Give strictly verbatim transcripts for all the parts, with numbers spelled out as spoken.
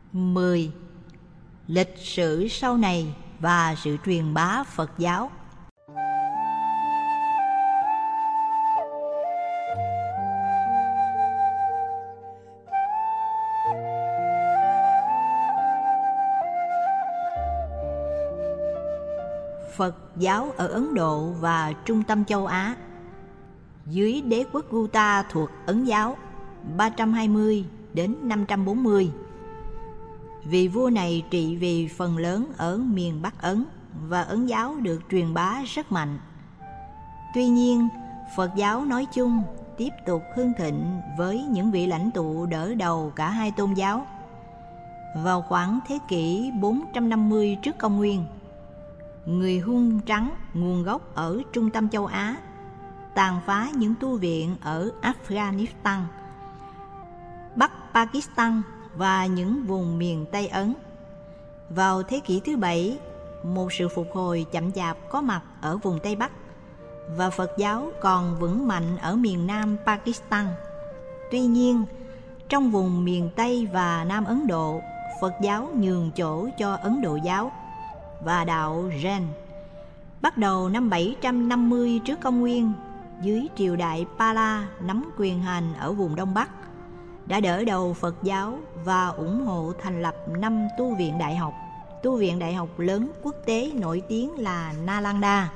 mười. Lịch sử sau này và sự truyền bá Phật giáo. Phật giáo ở Ấn Độ và trung tâm châu Á. Dưới đế quốc Gupta thuộc Ấn giáo ba trăm hai mươi đến năm trăm bốn mươi. Vị vua này trị vì phần lớn ở miền Bắc Ấn và Ấn giáo được truyền bá rất mạnh. Tuy nhiên, Phật giáo nói chung tiếp tục hưng thịnh với những vị lãnh tụ đỡ đầu cả hai tôn giáo. Vào khoảng thế kỷ bốn trăm năm mươi trước công nguyên, người Hun trắng nguồn gốc ở trung tâm châu Á tàn phá những tu viện ở Afghanistan, Bắc Pakistan và những vùng miền Tây Ấn. Vào thế kỷ thứ bảy, một sự phục hồi chậm chạp có mặt ở vùng Tây Bắc và Phật giáo còn vững mạnh ở miền Nam Pakistan. Tuy nhiên, trong vùng miền Tây và Nam Ấn Độ, Phật giáo nhường chỗ cho Ấn Độ giáo và đạo Jain. Bắt đầu năm bảy trăm năm mươi trước công nguyên, dưới triều đại Pala nắm quyền hành ở vùng Đông Bắc, đã đỡ đầu Phật giáo và ủng hộ thành lập năm tu viện đại học. Tu viện đại học lớn quốc tế nổi tiếng là Nalanda.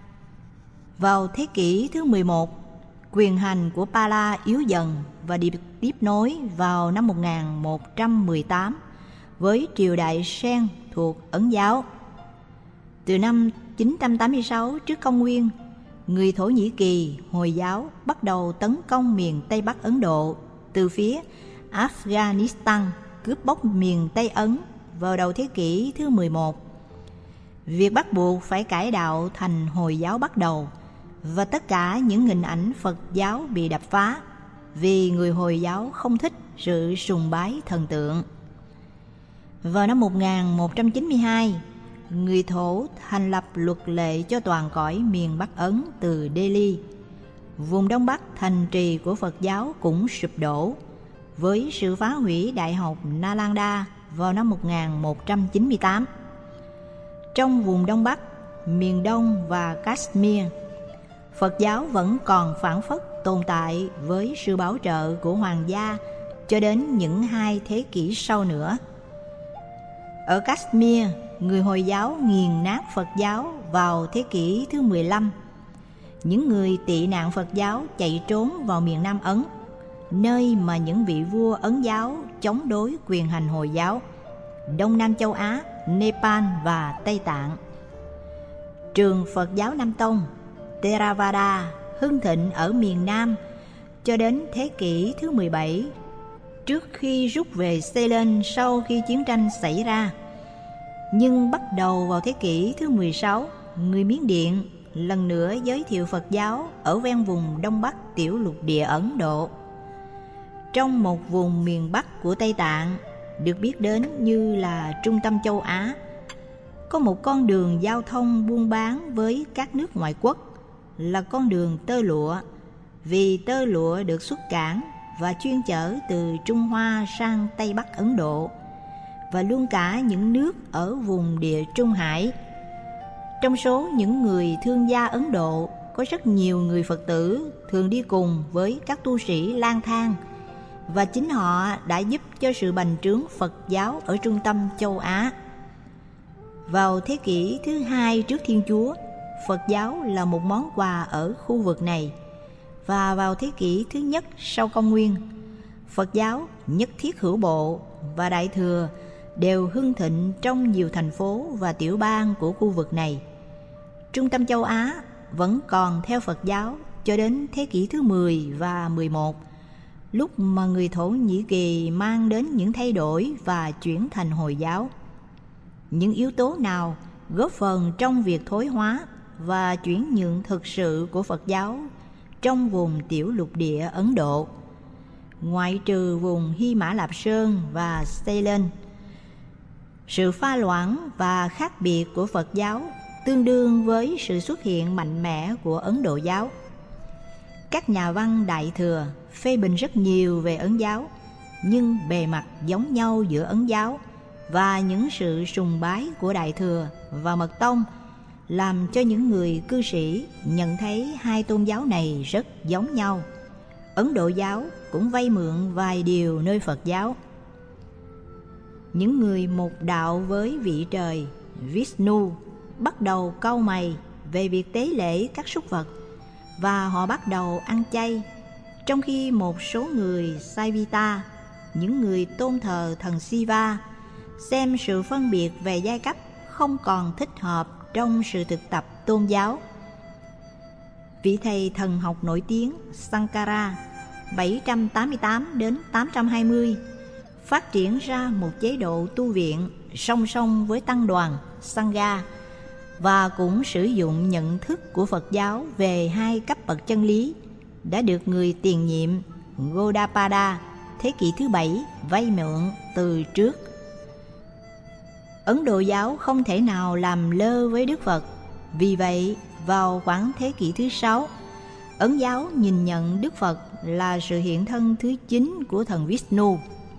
Vào thế kỷ thứ mười một, quyền hành của Pala yếu dần và được tiếp nối vào năm một nghìn một trăm mười tám với triều đại Sen thuộc Ấn giáo. Từ năm chín trăm tám mươi sáu trước công nguyên, người Thổ Nhĩ Kỳ Hồi giáo bắt đầu tấn công miền Tây Bắc Ấn Độ từ phía Afghanistan, cướp bóc miền Tây Ấn vào đầu thế kỷ thứ mười một. Việc bắt buộc phải cải đạo thành Hồi giáo bắt đầu, và tất cả những hình ảnh Phật giáo bị đập phá vì người Hồi giáo không thích sự sùng bái thần tượng. Vào năm một nghìn một trăm chín mươi hai, người Thổ thành lập luật lệ cho toàn cõi miền Bắc Ấn từ Delhi. Vùng Đông Bắc thành trì của Phật giáo cũng sụp đổ với sự phá hủy Đại học Nalanda vào năm một nghìn một trăm chín mươi tám. Trong vùng Đông Bắc, miền Đông và Kashmir, Phật giáo vẫn còn phảng phất tồn tại với sự bảo trợ của hoàng gia cho đến những hai thế kỷ sau nữa. Ở Kashmir, người Hồi giáo nghiền nát Phật giáo vào thế kỷ thứ mười lăm. Những người tị nạn Phật giáo chạy trốn vào miền Nam Ấn, nơi mà những vị vua Ấn giáo chống đối quyền hành Hồi giáo, Đông Nam châu Á, Nepal và Tây Tạng. Trường Phật giáo Nam Tông, Theravada, hưng thịnh ở miền Nam cho đến thế kỷ thứ mười bảy, trước khi rút về Ceylon sau khi chiến tranh xảy ra. Nhưng bắt đầu vào thế kỷ thứ mười sáu, người Miến Điện lần nữa giới thiệu Phật giáo ở ven vùng Đông Bắc tiểu lục địa Ấn Độ. Trong một vùng miền Bắc của Tây Tạng, được biết đến như là trung tâm châu Á, có một con đường giao thông buôn bán với các nước ngoại quốc, là con đường tơ lụa, vì tơ lụa được xuất cảng và chuyên chở từ Trung Hoa sang Tây Bắc Ấn Độ và luôn cả những nước ở vùng địa Trung Hải. Trong số những người thương gia Ấn Độ, có rất nhiều người Phật tử thường đi cùng với các tu sĩ lang thang, và chính họ đã giúp cho sự bành trướng Phật giáo ở trung tâm châu Á. Vào thế kỷ thứ hai trước Thiên Chúa, Phật giáo là một món quà ở khu vực này, và vào thế kỷ thứ nhất sau công nguyên, Phật giáo nhất thiết hữu bộ và Đại Thừa đều hưng thịnh trong nhiều thành phố và tiểu bang của khu vực này. Trung tâm châu Á vẫn còn theo Phật giáo cho đến thế kỷ thứ mười và mười một, lúc mà người Thổ Nhĩ Kỳ mang đến những thay đổi và chuyển thành Hồi giáo. Những yếu tố nào góp phần trong việc thối hóa và chuyển nhượng thực sự của Phật giáo trong vùng tiểu lục địa Ấn Độ, ngoại trừ vùng Hy Mã Lạp Sơn và Ceylon? Sự pha loãng và khác biệt của Phật giáo tương đương với sự xuất hiện mạnh mẽ của Ấn Độ giáo. Các nhà văn Đại Thừa phê bình rất nhiều về Ấn giáo, nhưng bề mặt giống nhau giữa Ấn giáo và những sự sùng bái của Đại Thừa và Mật Tông làm cho những người cư sĩ nhận thấy hai tôn giáo này rất giống nhau. Ấn Độ giáo cũng vay mượn vài điều nơi Phật giáo. Những người một đạo với vị trời Vishnu bắt đầu cau mày về việc tế lễ các súc vật và họ bắt đầu ăn chay, trong khi một số người Saivita, những người tôn thờ thần Shiva, xem sự phân biệt về giai cấp không còn thích hợp trong sự thực tập tôn giáo. Vị thầy thần học nổi tiếng Sankara bảy trăm tám mươi tám đến tám trăm hai mươi phát triển ra một chế độ tu viện song song với tăng đoàn Sangha, và cũng sử dụng nhận thức của Phật giáo về hai cấp bậc chân lý đã được người tiền nhiệm Gaudapada thế kỷ thứ bảy vay mượn từ trước. Ấn Độ giáo không thể nào làm lơ với Đức Phật, vì vậy vào khoảng thế kỷ thứ sáu, Ấn giáo nhìn nhận Đức Phật là sự hiện thân thứ chín của thần Vishnu.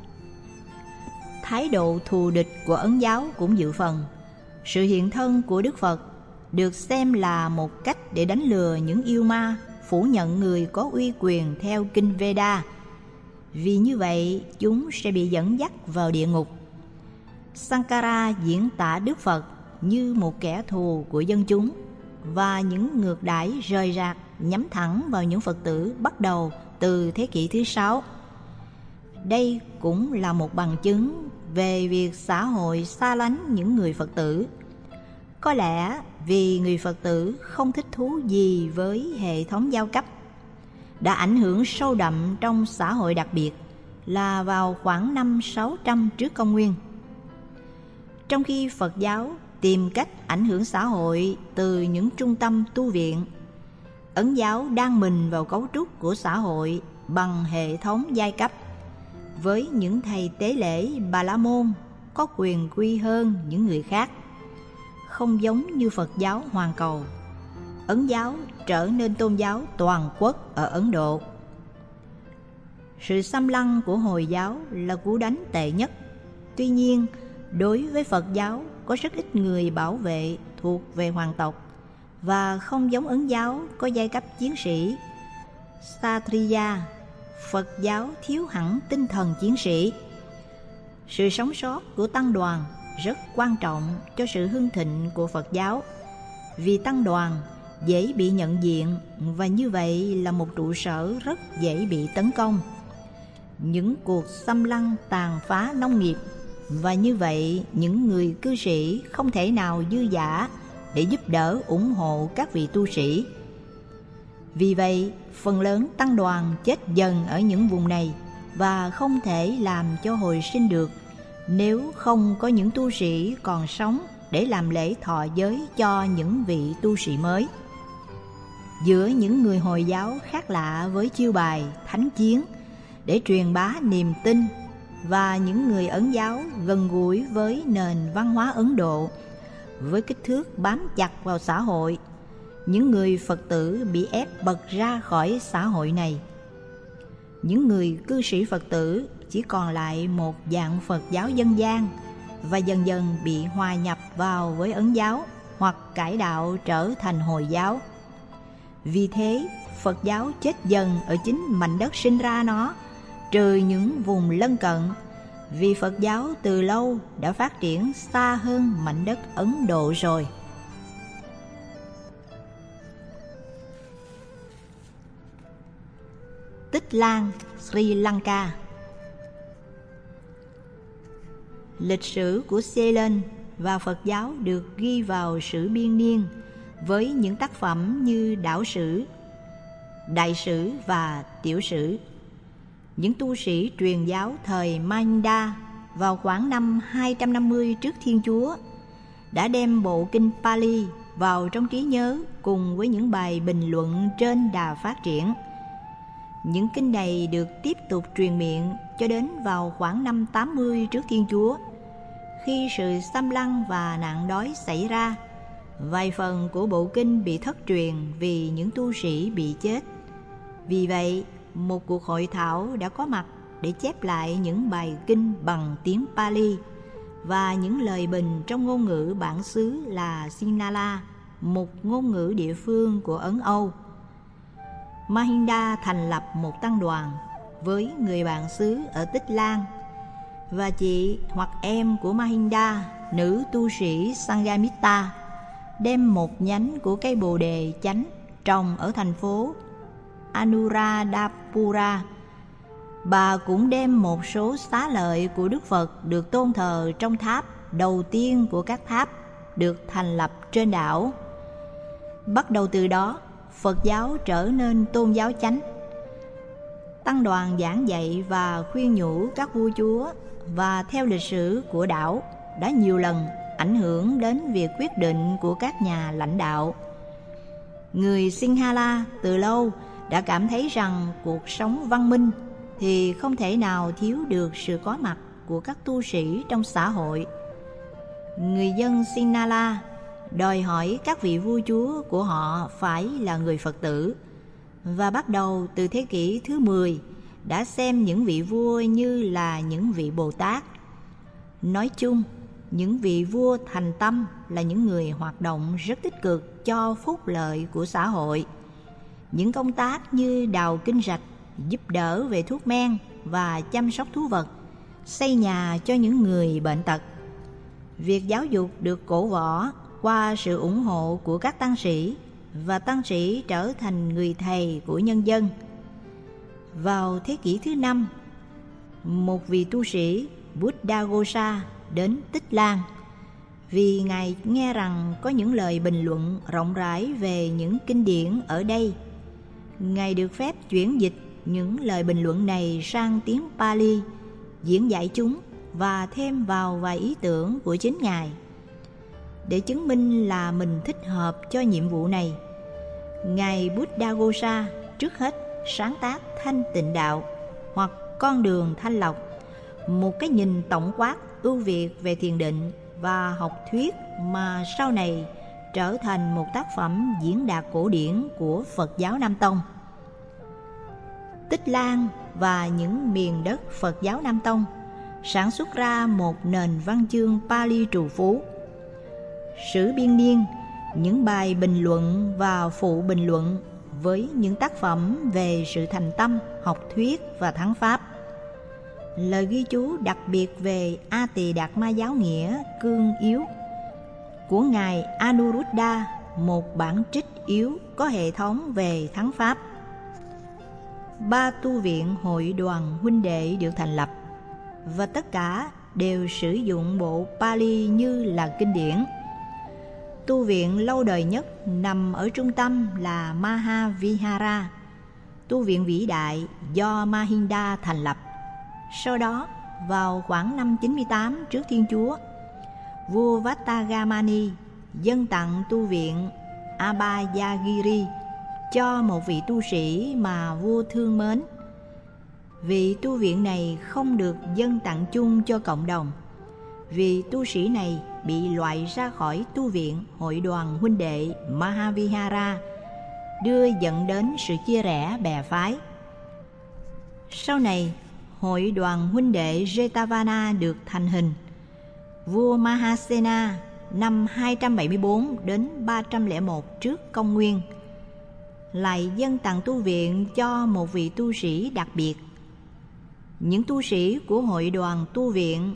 Thái độ thù địch của Ấn giáo cũng dự phần. Sự hiện thân của Đức Phật được xem là một cách để đánh lừa những yêu ma phủ nhận người có uy quyền theo kinh Veda, vì như vậy chúng sẽ bị dẫn dắt vào địa ngục. Sankara diễn tả Đức Phật như một kẻ thù của dân chúng, và những ngược đãi rời rạc nhắm thẳng vào những Phật tử bắt đầu từ thế kỷ thứ sáu. Đây cũng là một bằng chứng về việc xã hội xa lánh những người Phật tử. Có lẽ vì người Phật tử không thích thú gì với hệ thống giao cấp, đã ảnh hưởng sâu đậm trong xã hội, đặc biệt là vào khoảng năm sáu trăm trước công nguyên. Trong khi Phật giáo tìm cách ảnh hưởng xã hội từ những trung tâm tu viện, Ấn giáo đan mình vào cấu trúc của xã hội bằng hệ thống giai cấp, với những thầy tế lễ Bà La Môn có quyền quy hơn những người khác. Không giống như Phật giáo hoàn cầu, Ấn giáo trở nên tôn giáo toàn quốc ở Ấn Độ. Sự xâm lăng của Hồi giáo là cú đánh tệ nhất. Tuy nhiên, đối với Phật giáo có rất ít người bảo vệ thuộc về hoàng tộc, và không giống Ấn giáo có giai cấp chiến sĩ Kshatriya, Phật giáo thiếu hẳn tinh thần chiến sĩ. Sự sống sót của tăng đoàn rất quan trọng cho sự hưng thịnh của Phật giáo, vì tăng đoàn dễ bị nhận diện và như vậy là một trụ sở rất dễ bị tấn công. Những cuộc xâm lăng tàn phá nông nghiệp, và như vậy những người cư sĩ không thể nào dư dả để giúp đỡ ủng hộ các vị tu sĩ. Vì vậy, phần lớn tăng đoàn chết dần ở những vùng này và không thể làm cho hồi sinh được nếu không có những tu sĩ còn sống để làm lễ thọ giới cho những vị tu sĩ mới. Giữa những người Hồi giáo khác lạ với chiêu bài thánh chiến để truyền bá niềm tin, và những người Ấn giáo gần gũi với nền văn hóa Ấn Độ với kích thước bám chặt vào xã hội, những người Phật tử bị ép bật ra khỏi xã hội này. Những người cư sĩ Phật tử chỉ còn lại một dạng Phật giáo dân gian và dần dần bị hòa nhập vào với Ấn giáo hoặc cải đạo trở thành Hồi giáo. Vì thế, Phật giáo chết dần ở chính mảnh đất sinh ra nó, trừ những vùng lân cận, vì Phật giáo từ lâu đã phát triển xa hơn mảnh đất Ấn Độ rồi. Tích Lan, Sri Lanka. Lịch sử của Ceylon và Phật giáo được ghi vào sử biên niên với những tác phẩm như Đảo sử, Đại sử và Tiểu sử. Những tu sĩ truyền giáo thời Mahinda vào khoảng năm hai trăm năm mươi trước Thiên Chúa đã đem bộ kinh Pali vào trong trí nhớ cùng với những bài bình luận trên đà phát triển. Những kinh này được tiếp tục truyền miệng cho đến vào khoảng năm tám mươi trước Thiên Chúa. Khi sự xâm lăng và nạn đói xảy ra, vài phần của bộ kinh bị thất truyền vì những tu sĩ bị chết. Vì vậy, một cuộc hội thảo đã có mặt để chép lại những bài kinh bằng tiếng Pali và những lời bình trong ngôn ngữ bản xứ là Sinhala, một ngôn ngữ địa phương của Ấn Âu. Mahinda thành lập một tăng đoàn với người bạn xứ ở Tích Lan, và chị hoặc em của Mahinda, nữ tu sĩ Sanghamitta, đem một nhánh của cây bồ đề chánh trồng ở thành phố Anuradhapura. Bà cũng đem một số xá lợi của Đức Phật được tôn thờ trong tháp đầu tiên của các tháp được thành lập trên đảo. Bắt đầu từ đó, Phật giáo trở nên tôn giáo chánh. Tăng đoàn giảng dạy và khuyên nhủ các vua chúa, và theo lịch sử của đảo đã nhiều lần ảnh hưởng đến việc quyết định của các nhà lãnh đạo. Người Sinhala từ lâu đã cảm thấy rằng cuộc sống văn minh thì không thể nào thiếu được sự có mặt của các tu sĩ trong xã hội. Người dân Sinhala đòi hỏi các vị vua chúa của họ phải là người Phật tử, và bắt đầu từ thế kỷ thứ mười đã xem những vị vua như là những vị Bồ Tát. Nói chung, những vị vua thành tâm là những người hoạt động rất tích cực cho phúc lợi của xã hội. Những công tác như đào kinh rạch, giúp đỡ về thuốc men và chăm sóc thú vật, xây nhà cho những người bệnh tật. Việc giáo dục được cổ võ qua sự ủng hộ của các tăng sĩ, và tăng sĩ trở thành người thầy của nhân dân. Vào thế kỷ thứ năm, một vị tu sĩ Buddhaghosa đến Tích Lan vì Ngài nghe rằng có những lời bình luận rộng rãi về những kinh điển ở đây. Ngài được phép chuyển dịch những lời bình luận này sang tiếng Pali, diễn giải chúng và thêm vào vài ý tưởng của chính Ngài. Để chứng minh là mình thích hợp cho nhiệm vụ này, Ngài Buddhaghosa trước hết sáng tác Thanh Tịnh Đạo hoặc Con Đường Thanh Lọc, một cái nhìn tổng quát ưu việt về thiền định và học thuyết mà sau này trở thành một tác phẩm diễn đạt cổ điển của Phật giáo Nam Tông. Tích Lan và những miền đất Phật giáo Nam Tông sản xuất ra một nền văn chương Pali trù phú. Sử biên niên, những bài bình luận và phụ bình luận với những tác phẩm về sự thành tâm, học thuyết và thắng pháp. Lời ghi chú đặc biệt về A Tỳ Đạt Ma giáo nghĩa cương yếu của Ngài Anuruddha, một bản trích yếu có hệ thống về thắng pháp. Ba tu viện hội đoàn huynh đệ được thành lập, và tất cả đều sử dụng bộ Pali như là kinh điển. Tu viện lâu đời nhất nằm ở trung tâm là Mahavihara, tu viện vĩ đại do Mahinda thành lập. Sau đó, vào khoảng năm chín mươi tám trước Thiên Chúa, vua Vatagamani dâng tặng tu viện Abhayagiri cho một vị tu sĩ mà vua thương mến. Vị tu viện này không được dâng tặng chung cho cộng đồng, vì tu sĩ này bị loại ra khỏi tu viện hội đoàn huynh đệ Mahavihara, đưa dẫn đến sự chia rẽ bè phái. Sau này, hội đoàn huynh đệ Jetavana được thành hình. Vua Mahasena năm hai trăm bảy mươi bốn đến ba trăm lẻ một trước công nguyên lại dâng tặng tu viện cho một vị tu sĩ đặc biệt. Những tu sĩ của hội đoàn tu viện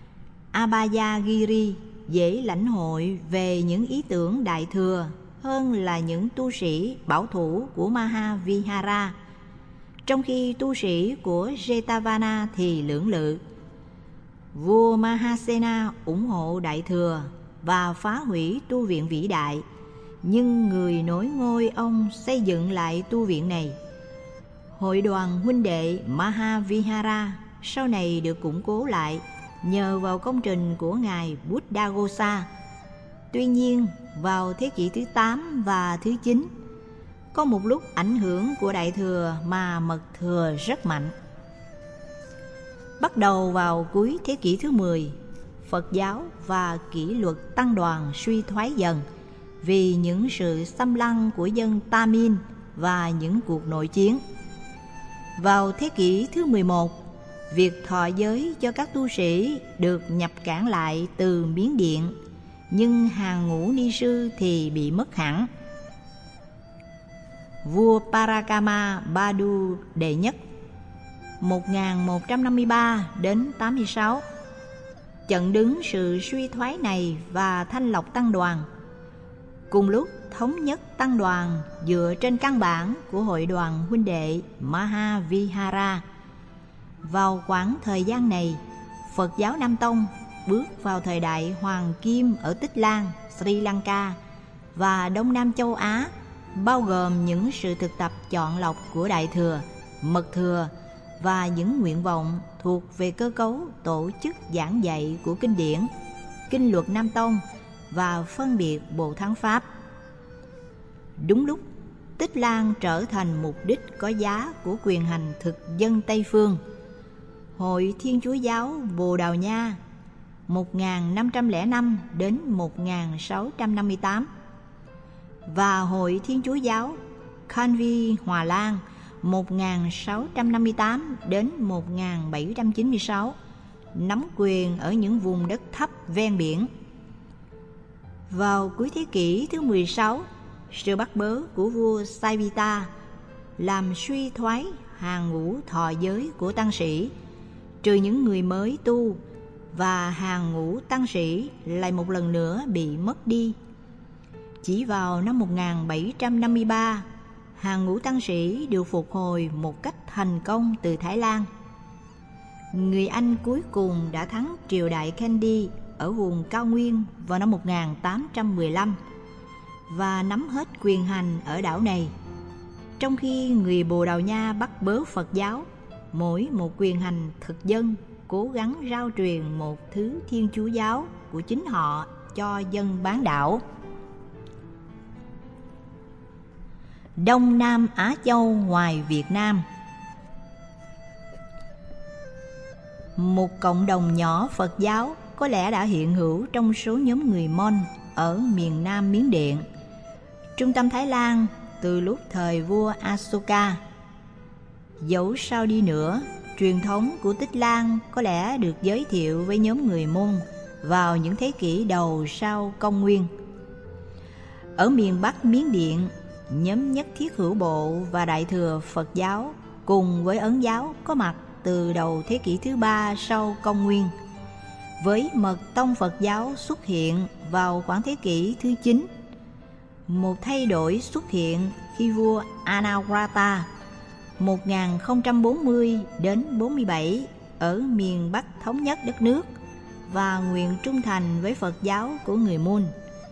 Abhayagiri dễ lãnh hội về những ý tưởng đại thừa hơn là những tu sĩ bảo thủ của Mahavihara, trong khi tu sĩ của Jetavana thì lưỡng lự. Vua Mahasena ủng hộ đại thừa và phá hủy tu viện vĩ đại, nhưng người nối ngôi ông xây dựng lại tu viện này. Hội đoàn huynh đệ Mahavihara sau này được củng cố lại nhờ vào công trình của Ngài Buddhaghosa. Tuy nhiên, vào thế kỷ thứ tám và thứ chín, có một lúc ảnh hưởng của Đại Thừa mà Mật Thừa rất mạnh. Bắt đầu vào cuối thế kỷ thứ mười, Phật giáo và kỷ luật tăng đoàn suy thoái dần vì những sự xâm lăng của dân Tamil và những cuộc nội chiến. Vào thế kỷ thứ mười một, việc thọ giới cho các tu sĩ được nhập cảng lại từ Miến Điện, nhưng hàng ngũ ni sư thì bị mất hẳn. Vua Parakama Badu đệ nhất một nghìn một trăm năm mươi ba đến tám mươi sáu chặn đứng sự suy thoái này và thanh lọc tăng đoàn, cùng lúc thống nhất tăng đoàn dựa trên căn bản của hội đoàn huynh đệ Mahavihara. Vào khoảng thời gian này, Phật giáo Nam Tông bước vào thời đại hoàng kim ở Tích Lan, Sri Lanka và Đông Nam châu Á, bao gồm những sự thực tập chọn lọc của Đại Thừa, Mật Thừa và những nguyện vọng thuộc về cơ cấu tổ chức giảng dạy của kinh điển, kinh luật Nam Tông và phân biệt Bồ Thắng Pháp. Đúng lúc Tích Lan trở thành mục đích có giá của quyền hành thực dân Tây Phương, Hội Thiên Chúa giáo Bồ Đào Nha một nghìn năm trăm lẻ năm đến một nghìn sáu trăm năm mươi tám và Hội Thiên Chúa giáo Kanvi Hòa Lan một nghìn sáu trăm năm mươi tám đến một nghìn bảy trăm chín mươi sáu nắm quyền ở những vùng đất thấp ven biển. Vào cuối thế kỷ thứ mười sáu, sự bắt bớ của vua Saivita làm suy thoái hàng ngũ thọ giới của tăng sĩ, trừ những người mới tu, và hàng ngũ tăng sĩ lại một lần nữa bị mất đi. Chỉ vào năm một nghìn bảy trăm năm mươi ba, hàng ngũ tăng sĩ được phục hồi một cách thành công từ Thái Lan. Người Anh cuối cùng đã thắng triều đại Kandy ở vùng cao nguyên vào năm một nghìn tám trăm mười lăm và nắm hết quyền hành ở đảo này, trong khi người Bồ Đào Nha bắt bớ Phật giáo, mỗi một quyền hành thực dân cố gắng rao truyền một thứ Thiên Chúa giáo của chính họ cho dân bán đảo. Đông Nam Á Châu ngoài Việt Nam. Một cộng đồng nhỏ Phật giáo có lẽ đã hiện hữu trong số nhóm người Mon ở miền Nam Miến Điện, trung tâm Thái Lan từ lúc thời vua Asoka. Dẫu sao đi nữa, truyền thống của Tích Lan có lẽ được giới thiệu với nhóm người Môn vào những thế kỷ đầu sau công nguyên. Ở miền Bắc Miến Điện, nhóm Nhất Thiết Hữu Bộ và Đại Thừa Phật giáo cùng với Ấn giáo có mặt từ đầu thế kỷ thứ ba sau công nguyên, với Mật tông Phật giáo xuất hiện vào khoảng thế kỷ thứ chín. Một thay đổi xuất hiện khi vua Anagrata một nghìn không trăm bốn mươi đến bốn mươi bảy ở miền Bắc thống nhất đất nước và nguyện trung thành với Phật giáo của người Môn.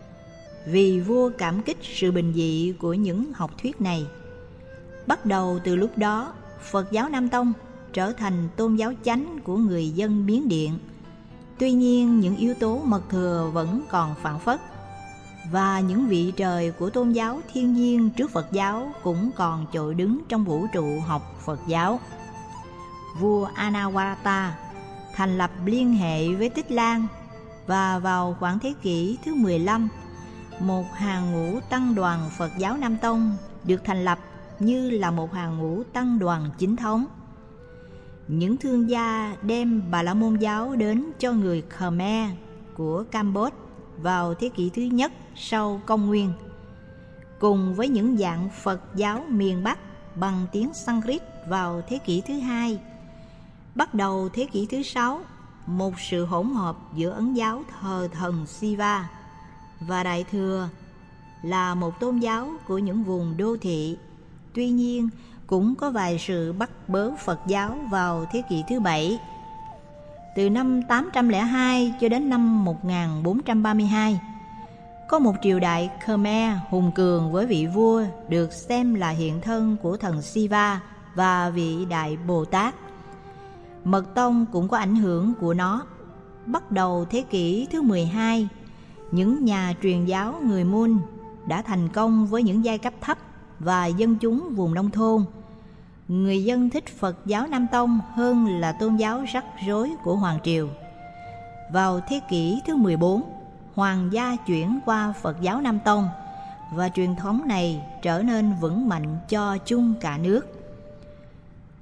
Vì vua cảm kích sự bình dị của những học thuyết này, bắt đầu từ lúc đó, Phật giáo Nam Tông trở thành tôn giáo chánh của người dân Miến Điện. Tuy nhiên, những yếu tố mật thừa vẫn còn phản phất, và những vị trời của tôn giáo thiên nhiên trước Phật giáo cũng còn chọi đứng trong vũ trụ học Phật giáo. Vua Anawarta thành lập liên hệ với Tích Lan, và vào khoảng thế kỷ thứ mười lăm, một hàng ngũ tăng đoàn Phật giáo Nam Tông được thành lập như là một hàng ngũ tăng đoàn chính thống. Những thương gia đem Bà La Môn giáo đến cho người Khmer của Campuchia vào thế kỷ thứ nhất sau công nguyên, cùng với những dạng Phật giáo miền Bắc bằng tiếng Sanskrit vào thế kỷ thứ hai. Bắt đầu thế kỷ thứ sáu, một sự hỗn hợp giữa Ấn giáo thờ thần Shiva và Đại Thừa là một tôn giáo của những vùng đô thị. Tuy nhiên, cũng có vài sự bắt bớ Phật giáo vào thế kỷ thứ bảy. Từ năm tám trăm lẻ hai cho đến năm một nghìn bốn trăm ba mươi hai, có một triều đại Khmer hùng cường với vị vua được xem là hiện thân của thần Shiva và vị Đại Bồ Tát. Mật tông cũng có ảnh hưởng của nó. Bắt đầu thế kỷ thứ mười hai, những nhà truyền giáo người Môn đã thành công với những giai cấp thấp và dân chúng vùng nông thôn. Người dân thích Phật giáo Nam Tông hơn là tôn giáo rắc rối của Hoàng triều. Vào thế kỷ thứ mười bốn, Hoàng gia chuyển qua Phật giáo Nam Tông, và truyền thống này trở nên vững mạnh cho chung cả nước.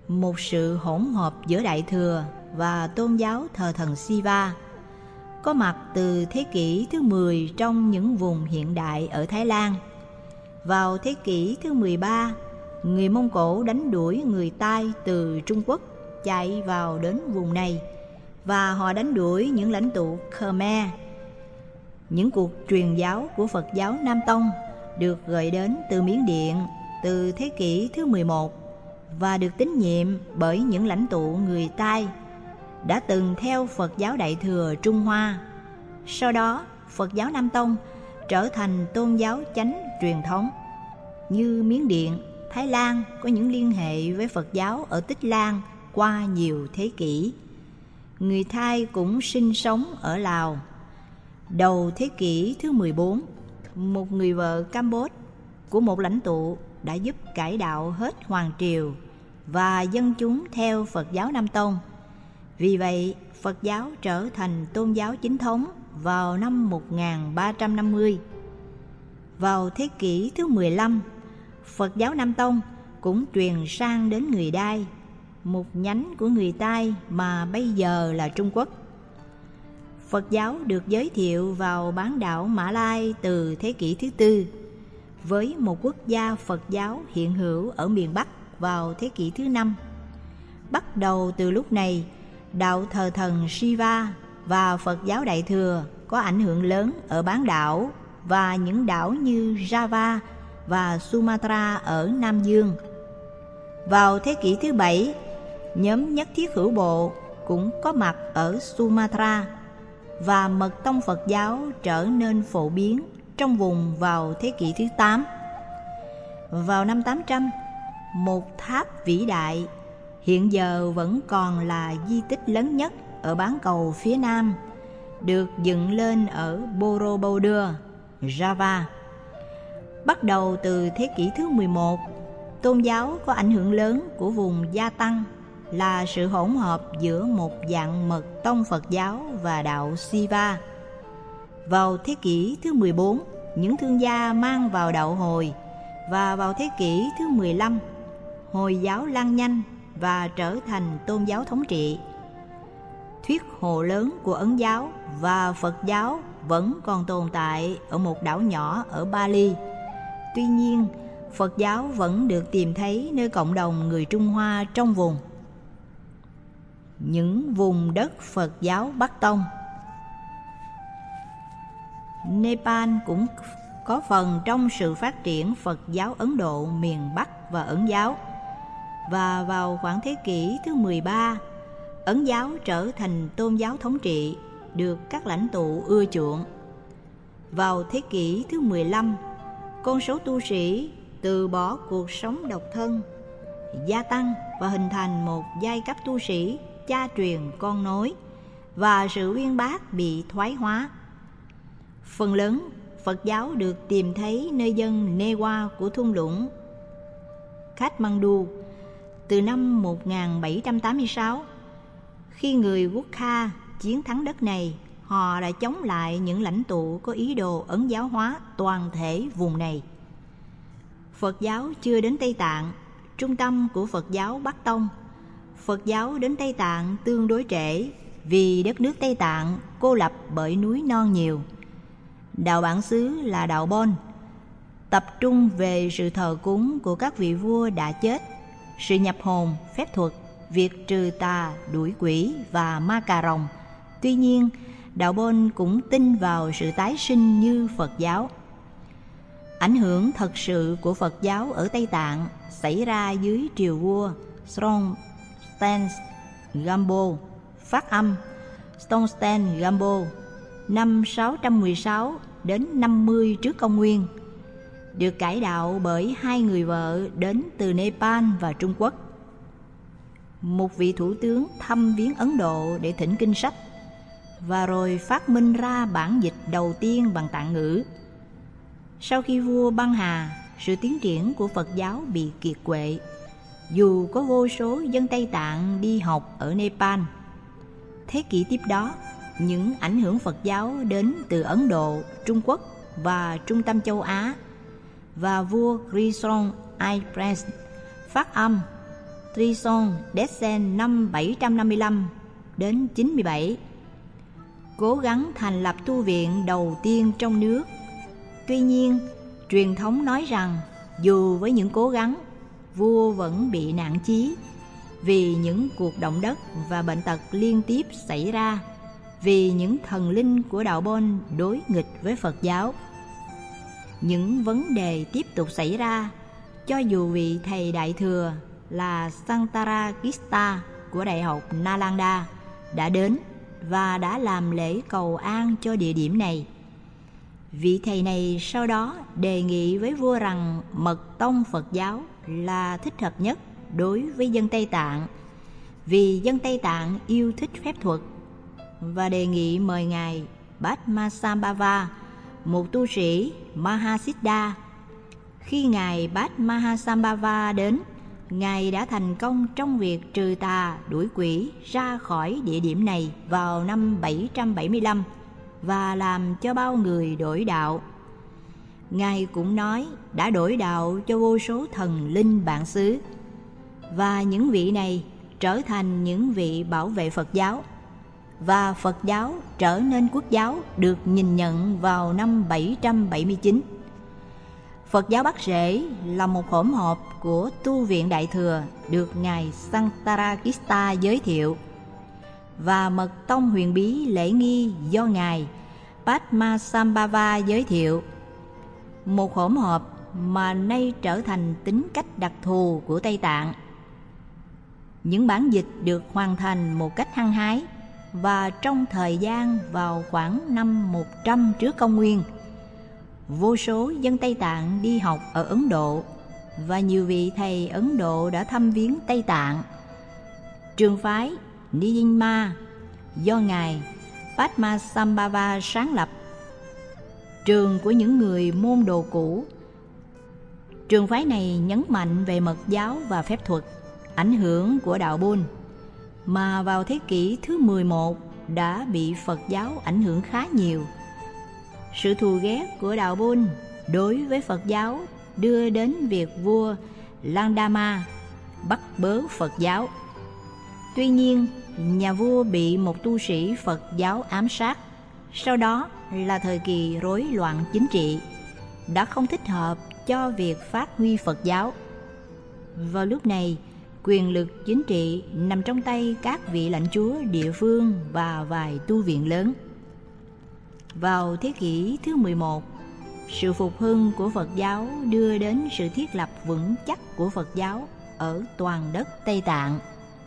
một sự hỗn hợp giữa Đại Thừa và tôn giáo thờ thần Shiva, có mặt từ thế kỷ thứ mười trong những vùng hiện đại ở Thái Lan. Vào thế kỷ thứ mười ba, người Mông Cổ đánh đuổi người Tai từ Trung Quốc chạy vào đến vùng này, và họ đánh đuổi những lãnh tụ Khmer. Những cuộc truyền giáo của Phật giáo Nam Tông được gợi đến từ Miến Điện từ thế kỷ thứ mười một và được tín nhiệm bởi những lãnh tụ người Tai đã từng theo Phật giáo Đại Thừa Trung Hoa. Sau đó, Phật giáo Nam Tông trở thành tôn giáo chánh truyền thống. Như Miến Điện, Thái Lan có những liên hệ với Phật giáo ở Tích Lan qua nhiều thế kỷ. Người Thai cũng sinh sống ở Lào. Đầu thế kỷ thứ mười bốn, một người vợ Campuchia của một lãnh tụ đã giúp cải đạo hết hoàng triều và dân chúng theo Phật giáo Nam Tông. Vì vậy, Phật giáo trở thành tôn giáo chính thống vào năm một nghìn ba trăm năm mươi. Vào thế kỷ thứ mười lăm, Phật giáo Nam Tông cũng truyền sang đến người Đai, một nhánh của người Tai mà bây giờ là Trung Quốc. Phật giáo được giới thiệu vào bán đảo Mã Lai từ thế kỷ thứ tư, với một quốc gia Phật giáo hiện hữu ở miền Bắc vào thế kỷ thứ năm. Bắt đầu từ lúc này, đạo thờ thần Shiva và Phật giáo Đại Thừa có ảnh hưởng lớn ở bán đảo và những đảo như Java và Sumatra ở Nam Dương. Vào thế kỷ thứ bảy, nhóm Nhất Thiết Hữu Bộ cũng có mặt ở Sumatra, và Mật tông Phật giáo trở nên phổ biến trong vùng vào thế kỷ thứ tám. Vào năm tám trăm, một tháp vĩ đại hiện giờ vẫn còn là di tích lớn nhất ở bán cầu phía Nam, được dựng lên ở Borobudur, Java. Bắt đầu từ thế kỷ thứ mười một, tôn giáo có ảnh hưởng lớn của vùng Gia Tăng là sự hỗn hợp giữa một dạng Mật tông Phật giáo và đạo Shiva. Vào thế kỷ thứ mười bốn, những thương gia mang vào đạo Hồi, và vào thế kỷ thứ mười lăm, Hồi giáo lan nhanh và trở thành tôn giáo thống trị. Thuyết hồ lớn của Ấn giáo và Phật giáo vẫn còn tồn tại ở một đảo nhỏ ở Bali. Tuy nhiên, Phật giáo vẫn được tìm thấy nơi cộng đồng người Trung Hoa trong vùng. Những vùng đất Phật giáo Bắc Tông. Nepal cũng có phần trong sự phát triển Phật giáo Ấn Độ miền Bắc và Ấn giáo. Và vào khoảng thế kỷ thứ mười ba, Ấn giáo trở thành tôn giáo thống trị, được các lãnh tụ ưa chuộng. Vào thế kỷ thứ mười lăm, con số tu sĩ từ bỏ cuộc sống độc thân, gia tăng và hình thành một giai cấp tu sĩ cha truyền con nối, và sự uyên bác bị thoái hóa. Phần lớn Phật giáo được tìm thấy nơi dân Newa của thung lũng Kathmandu từ năm một nghìn bảy trăm tám mươi sáu. Khi người Gurkha chiến thắng đất này, họ đã chống lại những lãnh tụ có ý đồ ấn giáo hóa toàn thể vùng này. Phật giáo chưa đến Tây Tạng, trung tâm của Phật giáo Bắc Tông. Phật giáo đến Tây Tạng tương đối trễ, vì đất nước Tây Tạng cô lập bởi núi non nhiều. Đạo bản xứ là đạo Bon, tập trung về sự thờ cúng của các vị vua đã chết, sự nhập hồn, phép thuật, việc trừ tà, đuổi quỷ và ma cà rồng. Tuy nhiên, đạo Bon cũng tin vào sự tái sinh như Phật giáo. Ảnh hưởng thật sự của Phật giáo ở Tây Tạng xảy ra dưới triều vua Songtsen Gampo, phát âm Songtsen Gampo, năm sáu trăm mười sáu đến năm mươi trước công nguyên, được cải đạo bởi hai người vợ đến từ Nepal và Trung Quốc. Một vị thủ tướng thăm viếng Ấn Độ để thỉnh kinh sách, và rồi phát minh ra bản dịch đầu tiên bằng tạng ngữ. Sau khi vua băng hà, sự tiến triển của Phật giáo bị kiệt quệ, dù có vô số dân Tây Tạng đi học ở Nepal. Thế kỷ tiếp đó, những ảnh hưởng Phật giáo đến từ Ấn Độ, Trung Quốc và trung tâm châu Á, và vua Krishna Iprens phát âm Trison Detsen năm bảy trăm năm mươi lăm đến chín mươi bảy, cố gắng thành lập tu viện đầu tiên trong nước. Tuy nhiên, truyền thống nói rằng dù với những cố gắng, vua vẫn bị nạn chí vì những cuộc động đất và bệnh tật liên tiếp xảy ra, vì những thần linh của đạo Bon đối nghịch với Phật giáo. Những vấn đề tiếp tục xảy ra cho dù vị thầy đại thừa là Santarakshita của Đại học Nalanda đã đến và đã làm lễ cầu an cho địa điểm này. Vị thầy này sau đó đề nghị với vua rằng mật tông Phật giáo là thích hợp nhất đối với dân Tây Tạng, vì dân Tây Tạng yêu thích phép thuật, và đề nghị mời ngài Padmasambhava, một tu sĩ Mahasiddha. Khi ngài Padmasambhava đến, ngài đã thành công trong việc trừ tà đuổi quỷ ra khỏi địa điểm này vào năm bảy trăm bảy mươi lăm và làm cho bao người đổi đạo. Ngài cũng nói đã đổi đạo cho vô số thần linh bản xứ, và những vị này trở thành những vị bảo vệ Phật giáo, và Phật giáo trở nên quốc giáo được nhìn nhận vào năm bảy trăm bảy mươi chín. Phật giáo Bắc Rễ là một hỗn hợp của tu viện Đại Thừa được ngài Santarakshita giới thiệu, và mật tông huyền bí lễ nghi do ngài Padmasambhava giới thiệu, một hỗn hợp mà nay trở thành tính cách đặc thù của Tây Tạng. Những bản dịch được hoàn thành một cách hăng hái, và trong thời gian vào khoảng năm một trăm trước công nguyên, vô số dân Tây Tạng đi học ở Ấn Độ, và nhiều vị thầy Ấn Độ đã thăm viếng Tây Tạng. Trường phái Nyingma do ngài Padmasambhava sáng lập, trường của những người môn đồ cũ. Trường phái này nhấn mạnh về mật giáo và phép thuật, ảnh hưởng của đạo Bon, mà vào thế kỷ thứ mười một đã bị Phật giáo ảnh hưởng khá nhiều. Sự thù ghét của đạo Bon đối với Phật giáo đưa đến việc vua Landama bắt bớ Phật giáo. Tuy nhiên, nhà vua bị một tu sĩ Phật giáo ám sát. Sau đó là thời kỳ rối loạn chính trị, đã không thích hợp cho việc phát huy Phật giáo. Vào lúc này, quyền lực chính trị nằm trong tay các vị lãnh chúa địa phương và vài tu viện lớn. Vào thế kỷ thứ mười một, sự phục hưng của Phật giáo đưa đến sự thiết lập vững chắc của Phật giáo ở toàn đất Tây Tạng.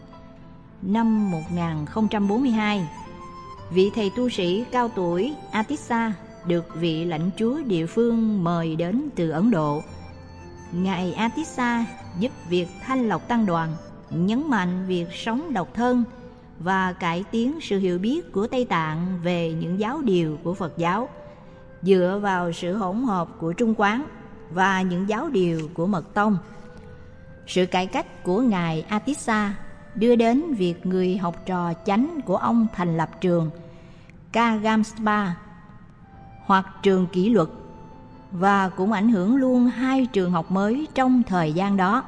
Năm một nghìn không trăm bốn mươi hai, vị thầy tu sĩ cao tuổi Atissa được vị lãnh chúa địa phương mời đến từ Ấn Độ. Ngài Atissa giúp việc thanh lọc tăng đoàn, nhấn mạnh việc sống độc thân và cải tiến sự hiểu biết của Tây Tạng về những giáo điều của Phật giáo, dựa vào sự hỗn hợp của Trung Quán và những giáo điều của Mật Tông. Sự cải cách của ngài Atissa đưa đến việc người học trò chánh của ông thành lập trường Kagamspa hoặc trường kỷ luật, và cũng ảnh hưởng luôn hai trường học mới trong thời gian đó.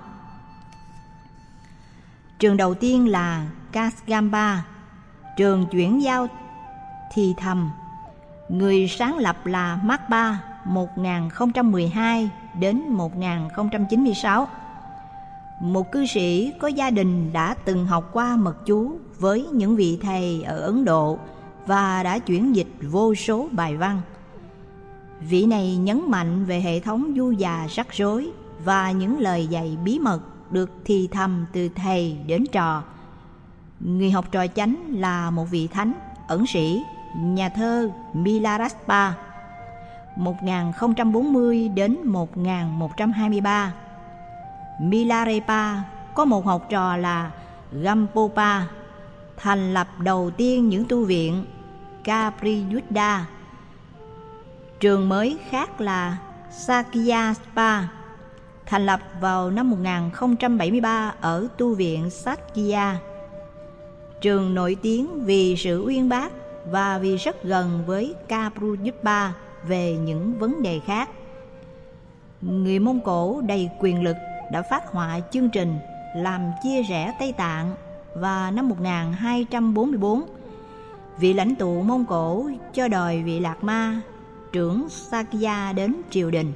Trường đầu tiên là Kasgamba, trường chuyển giao thì thầm. Người sáng lập là Magpa, một nghìn không trăm mười hai đến một nghìn không trăm chín mươi sáu. Một cư sĩ có gia đình đã từng học qua mật chú với những vị thầy ở Ấn Độ và đã chuyển dịch vô số bài văn. Vị này nhấn mạnh về hệ thống du già rắc rối và những lời dạy bí mật được thì thầm từ thầy đến trò. Người học trò chánh là một vị thánh, ẩn sĩ, nhà thơ Milarepa, một nghìn không trăm bốn mươi đến một nghìn một trăm hai mươi ba. Milarepa có một học trò là Gampopa, thành lập đầu tiên những tu viện Kapriyuddha. Trường mới khác là Sakyaspa, thành lập vào năm một nghìn không trăm bảy mươi ba ở tu viện Sakya. Trường nổi tiếng vì sự uyên bác và vì rất gần với Kapriyuddha về những vấn đề khác. Người Mông Cổ đầy quyền lực đã phát họa chương trình làm chia rẽ Tây Tạng, và năm một nghìn hai trăm bốn mươi tư, vị lãnh tụ Mông Cổ cho đòi vị Đạt Ma trưởng Sakya đến triều đình.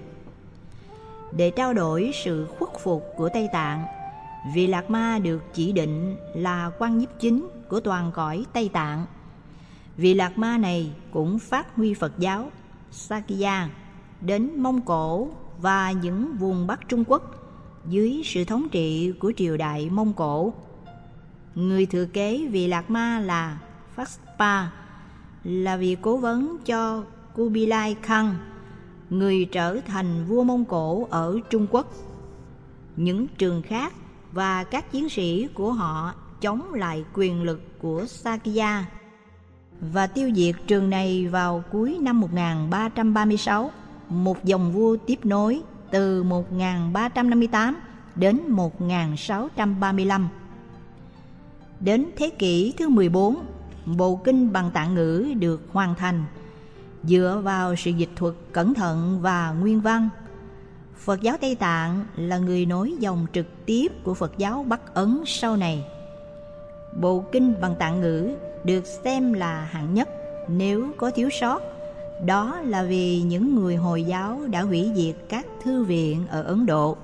Để trao đổi sự khuất phục của Tây Tạng, vị Đạt Ma được chỉ định là quan nhiếp chính của toàn cõi Tây Tạng. Vị Đạt Ma này cũng phát huy Phật giáo Sakya đến Mông Cổ và những vùng Bắc Trung Quốc dưới sự thống trị của triều đại Mông Cổ. Người thừa kế vị Đạt Ma là Phaspa, là vị cố vấn cho Kubilai Khan, người trở thành vua Mông Cổ ở Trung Quốc. Những trường khác và các chiến sĩ của họ chống lại quyền lực của Sakya và tiêu diệt trường này vào cuối năm một nghìn ba trăm ba mươi sáu, một dòng vua tiếp nối từ một nghìn ba trăm năm mươi tám đến một nghìn sáu trăm ba mươi lăm. Đến thế kỷ thứ mười bốn, bộ kinh bằng Tạng ngữ được hoàn thành dựa vào sự dịch thuật cẩn thận và nguyên văn. Phật giáo Tây Tạng là người nối dòng trực tiếp của Phật giáo Bắc Ấn sau này. Bộ kinh bằng Tạng ngữ được xem là hạng nhất. Nếu có thiếu sót, đó là vì những người Hồi giáo đã hủy diệt các thư viện ở Ấn Độ.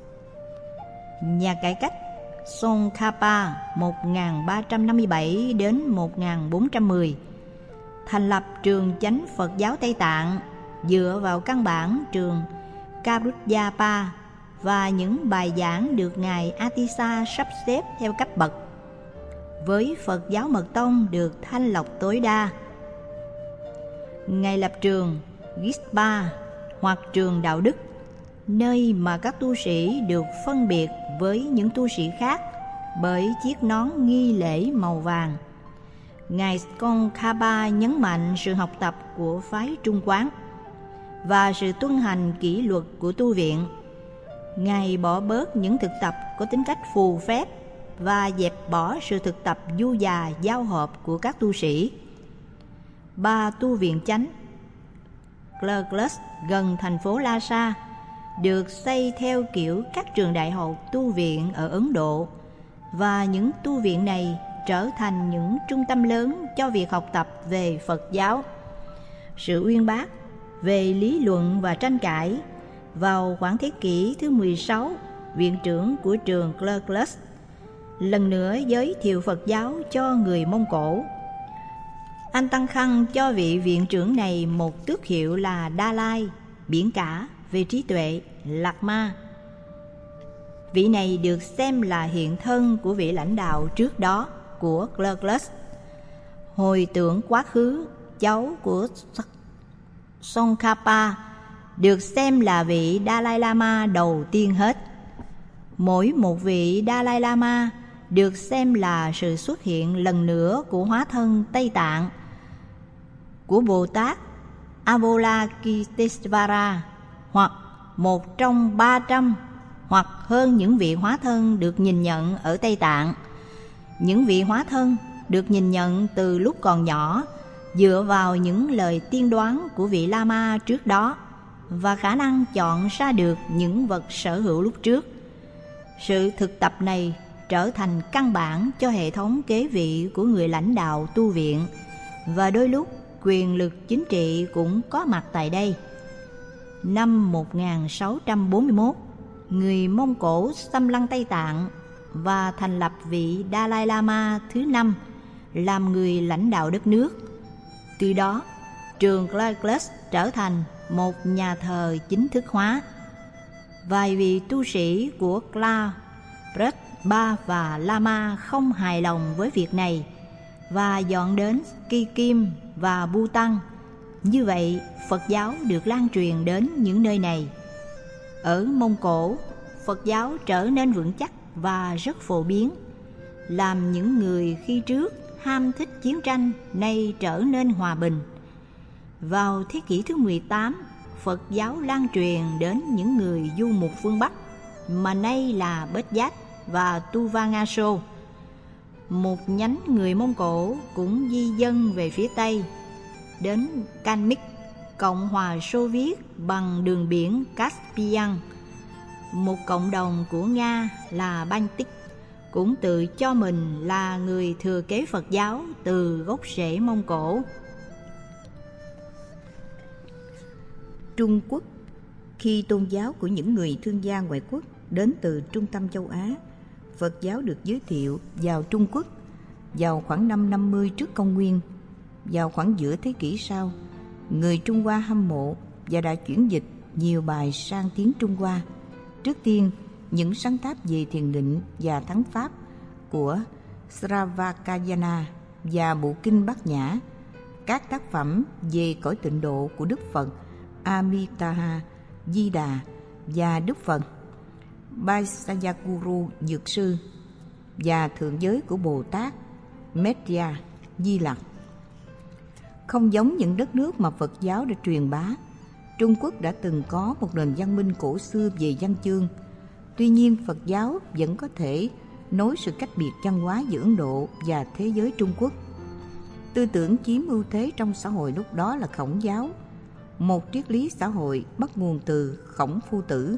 Nhà cải cách Tsongkhapa một nghìn ba trăm năm mươi bảy đến một nghìn bốn trăm mười thành lập trường chánh Phật giáo Tây Tạng dựa vào căn bản trường Karudyapa và những bài giảng được Ngài Atisa sắp xếp theo cấp bậc, với Phật giáo Mật Tông được thanh lọc tối đa. Ngài lập trường Gispa hoặc trường đạo đức, nơi mà các tu sĩ được phân biệt với những tu sĩ khác bởi chiếc nón nghi lễ màu vàng. Ngài Tsongkhapa nhấn mạnh sự học tập của phái Trung Quán và sự tuân hành kỷ luật của tu viện. Ngài bỏ bớt những thực tập có tính cách phù phép và dẹp bỏ sự thực tập du già giao hợp của các tu sĩ. Ba tu viện chánh Clerkless gần thành phố Lhasa được xây theo kiểu các trường đại học tu viện ở Ấn Độ, và những tu viện này trở thành những trung tâm lớn cho việc học tập về Phật giáo. Sự uyên bác về lý luận và tranh cãi vào khoảng thế kỷ thứ mười sáu, viện trưởng của trường Clerkless lần nữa giới thiệu Phật giáo cho người Mông Cổ. Anh Tăng Khăn cho vị viện trưởng này một tước hiệu là Đa Lai, biển cả về trí tuệ, Lạt Ma. Vị này được xem là hiện thân của vị lãnh đạo trước đó của Clerkless. Hồi tưởng quá khứ, cháu của Tsongkhapa được xem là vị Dalai Lama đầu tiên hết. Mỗi một vị Dalai Lama được xem là sự xuất hiện lần nữa của hóa thân Tây Tạng, của Bồ Tát Avalokitesvara, hoặc một trong ba trăm hoặc hơn những vị hóa thân được nhìn nhận ở Tây Tạng. Những vị hóa thân được nhìn nhận từ lúc còn nhỏ dựa vào những lời tiên đoán của vị Lama trước đó và khả năng chọn ra được những vật sở hữu lúc trước. Sự thực tập này trở thành căn bản cho hệ thống kế vị của người lãnh đạo tu viện, và đôi lúc quyền lực chính trị cũng có mặt tại đây. Năm một nghìn sáu trăm bốn mươi mốt, người Mông Cổ xâm lăng Tây Tạng và thành lập vị Dalai Lama thứ năm làm người lãnh đạo đất nước. Từ đó, trường Clerkless trở thành một nhà thờ chính thức hóa. Vài vị tu sĩ của Kla, Red Ba và Lama không hài lòng với việc này và dọn đến Sikkim và Bhutan. Như vậy, Phật giáo được lan truyền đến những nơi này. Ở Mông Cổ, Phật giáo trở nên vững chắc và rất phổ biến, làm những người khi trước ham thích chiến tranh nay trở nên hòa bình. Vào thế kỷ thứ mười tám, Phật giáo lan truyền đến những người du mục phương Bắc mà nay là Bết Giác và Tuva Nga Sô. Một nhánh người Mông Cổ cũng di dân về phía Tây, đến Kalmyk, Cộng hòa Xô Viết bằng đường biển Caspian. Một cộng đồng của Nga là Baltic cũng tự cho mình là người thừa kế Phật giáo từ gốc rễ Mông Cổ. Trung Quốc. Khi tôn giáo của những người thương gia ngoại quốc đến từ trung tâm châu Á, Phật giáo được giới thiệu vào Trung Quốc vào khoảng năm năm mươi trước công nguyên. Vào khoảng giữa thế kỷ sau, người Trung Hoa hâm mộ và đã chuyển dịch nhiều bài sang tiếng Trung Hoa. Trước tiên, những sáng tác về thiền định và thắng pháp của Sravakayana và Bộ Kinh Bát Nhã, các tác phẩm về cõi tịnh độ của Đức Phật Amitabha Di Đà và Đức Phật Vaisayaguru Dược Sư và thượng giới của Bồ Tát Medya Di Lặc. Không giống những đất nước mà Phật giáo đã truyền bá, Trung Quốc đã từng có một nền văn minh cổ xưa về văn chương. Tuy nhiên, Phật giáo vẫn có thể nối sự cách biệt văn hóa giữa Ấn Độ và thế giới Trung Quốc. Tư tưởng chiếm ưu thế trong xã hội lúc đó là Khổng giáo, một triết lý xã hội bắt nguồn từ Khổng Phu Tử.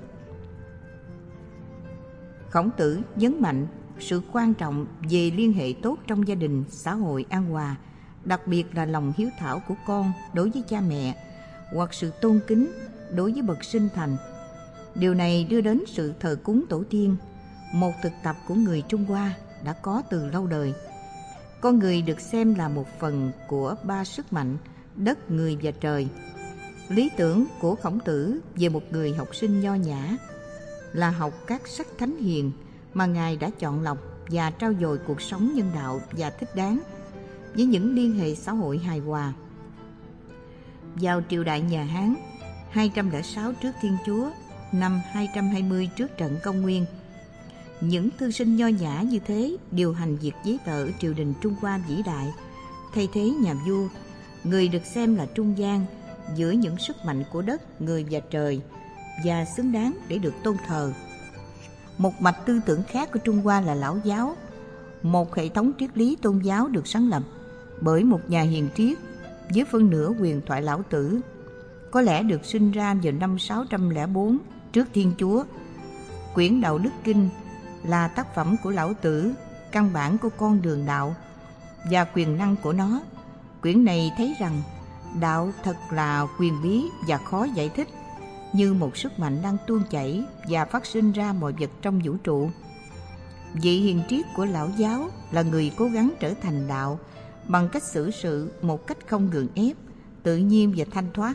Khổng Tử nhấn mạnh sự quan trọng về liên hệ tốt trong gia đình, xã hội an hòa, đặc biệt là lòng hiếu thảo của con đối với cha mẹ hoặc sự tôn kính đối với bậc sinh thành. Điều này đưa đến sự thờ cúng tổ tiên, một thực tập của người Trung Hoa đã có từ lâu đời. Con người được xem là một phần của ba sức mạnh đất, người và trời. Lý tưởng của Khổng Tử về một người học sinh nho nhã là học các sách thánh hiền mà Ngài đã chọn lọc và trau dồi cuộc sống nhân đạo và thích đáng với những liên hệ xã hội hài hòa. Vào triều đại nhà Hán hai trăm lẻ sáu trước Thiên Chúa, năm hai trăm hai mươi trước trận Công nguyên, những thư sinh nho nhã như thế điều hành việc giấy tờ ở triều đình Trung Hoa vĩ đại, thay thế nhà vua, người được xem là trung gian giữa những sức mạnh của đất, người và trời, và xứng đáng để được tôn thờ. Một mạch tư tưởng khác của Trung Hoa là Lão giáo, một hệ thống triết lý tôn giáo được sáng lập bởi một nhà hiền triết với phân nửa huyền thoại Lão Tử, có lẽ được sinh ra vào năm sáu trăm lẻ bốn trước Thiên Chúa. Quyển Đạo Đức Kinh là tác phẩm của Lão Tử, căn bản của con đường đạo và quyền năng của nó. Quyển này thấy rằng đạo thật là quyền bí và khó giải thích, như một sức mạnh đang tuôn chảy và phát sinh ra mọi vật trong vũ trụ. Vị hiền triết của Lão giáo là người cố gắng trở thành đạo bằng cách xử sự một cách không gượng ép, tự nhiên và thanh thoát.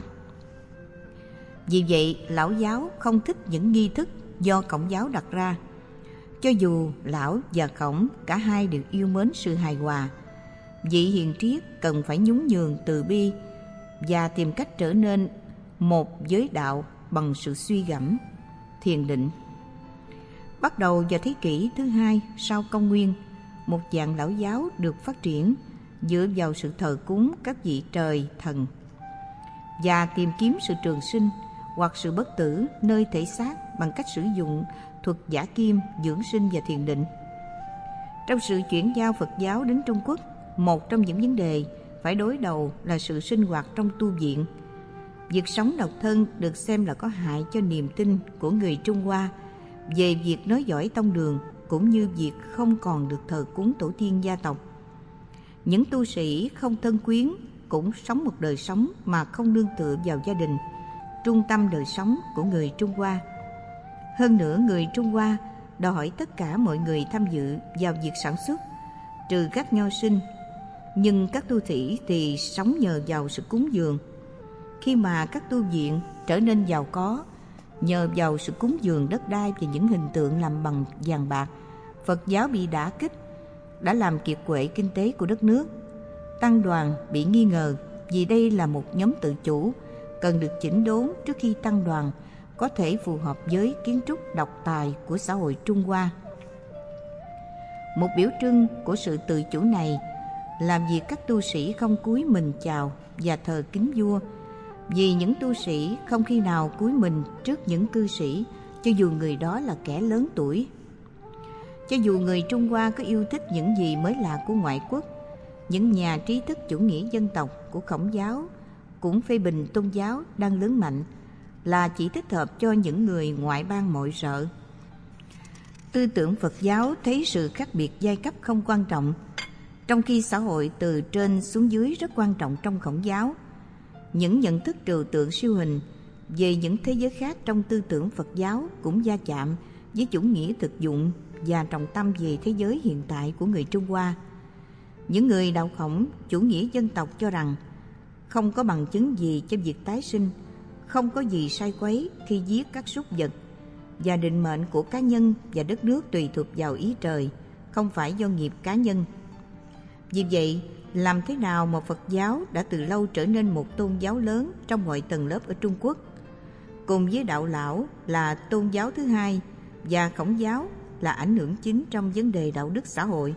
Vì vậy, Lão giáo không thích những nghi thức do Khổng giáo đặt ra. Cho dù Lão và Khổng cả hai đều yêu mến sự hài hòa, vị hiền triết cần phải nhún nhường, từ bi và tìm cách trở nên một với đạo bằng sự suy gẫm, thiền định. Bắt đầu vào thế kỷ thứ hai sau Công nguyên, một dạng Lão giáo được phát triển dựa vào sự thờ cúng các vị trời thần và tìm kiếm sự trường sinh hoặc sự bất tử nơi thể xác bằng cách sử dụng thuật giả kim, dưỡng sinh và thiền định. Trong sự chuyển giao Phật giáo đến Trung Quốc, một trong những vấn đề phải đối đầu là sự sinh hoạt trong tu viện. Việc sống độc thân được xem là có hại cho niềm tin của người Trung Hoa về việc nối dõi tông đường, cũng như việc không còn được thờ cúng tổ tiên gia tộc. Những tu sĩ không thân quyến cũng sống một đời sống mà không nương tựa vào gia đình, trung tâm đời sống của người Trung Hoa. Hơn nữa, người Trung Hoa đòi hỏi tất cả mọi người tham dự vào việc sản xuất, trừ các nho sinh. Nhưng các tu sĩ thì sống nhờ vào sự cúng dường. Khi mà các tu viện trở nên giàu có nhờ vào sự cúng dường đất đai và những hình tượng làm bằng vàng bạc, Phật giáo bị đả kích, đã làm kiệt quệ kinh tế của đất nước. Tăng đoàn bị nghi ngờ vì đây là một nhóm tự chủ, cần được chỉnh đốn trước khi tăng đoàn có thể phù hợp với kiến trúc độc tài của xã hội Trung Hoa. Một biểu trưng của sự tự chủ này là việc các tu sĩ không cúi mình chào và thờ kính vua, vì những tu sĩ không khi nào cúi mình trước những cư sĩ, cho dù người đó là kẻ lớn tuổi. Cho dù người Trung Hoa có yêu thích những gì mới lạ của ngoại quốc, những nhà trí thức chủ nghĩa dân tộc của Khổng giáo cũng phê bình tôn giáo đang lớn mạnh là chỉ thích hợp cho những người ngoại bang mọi rợ. Tư tưởng Phật giáo thấy sự khác biệt giai cấp không quan trọng, trong khi xã hội từ trên xuống dưới rất quan trọng trong Khổng giáo. Những nhận thức trừu tượng siêu hình về những thế giới khác trong tư tưởng Phật giáo cũng va chạm với chủ nghĩa thực dụng và trọng tâm về thế giới hiện tại của người Trung Hoa. Những người đạo Khổng chủ nghĩa dân tộc cho rằng không có bằng chứng gì cho việc tái sinh, không có gì sai quấy khi giết các súc vật, và định mệnh của cá nhân và đất nước tùy thuộc vào ý trời, không phải do nghiệp cá nhân. Vì vậy, làm thế nào mà Phật giáo đã từ lâu trở nên một tôn giáo lớn trong mọi tầng lớp ở Trung Quốc, cùng với đạo lão là tôn giáo thứ hai và Khổng giáo là ảnh hưởng chính trong vấn đề đạo đức xã hội.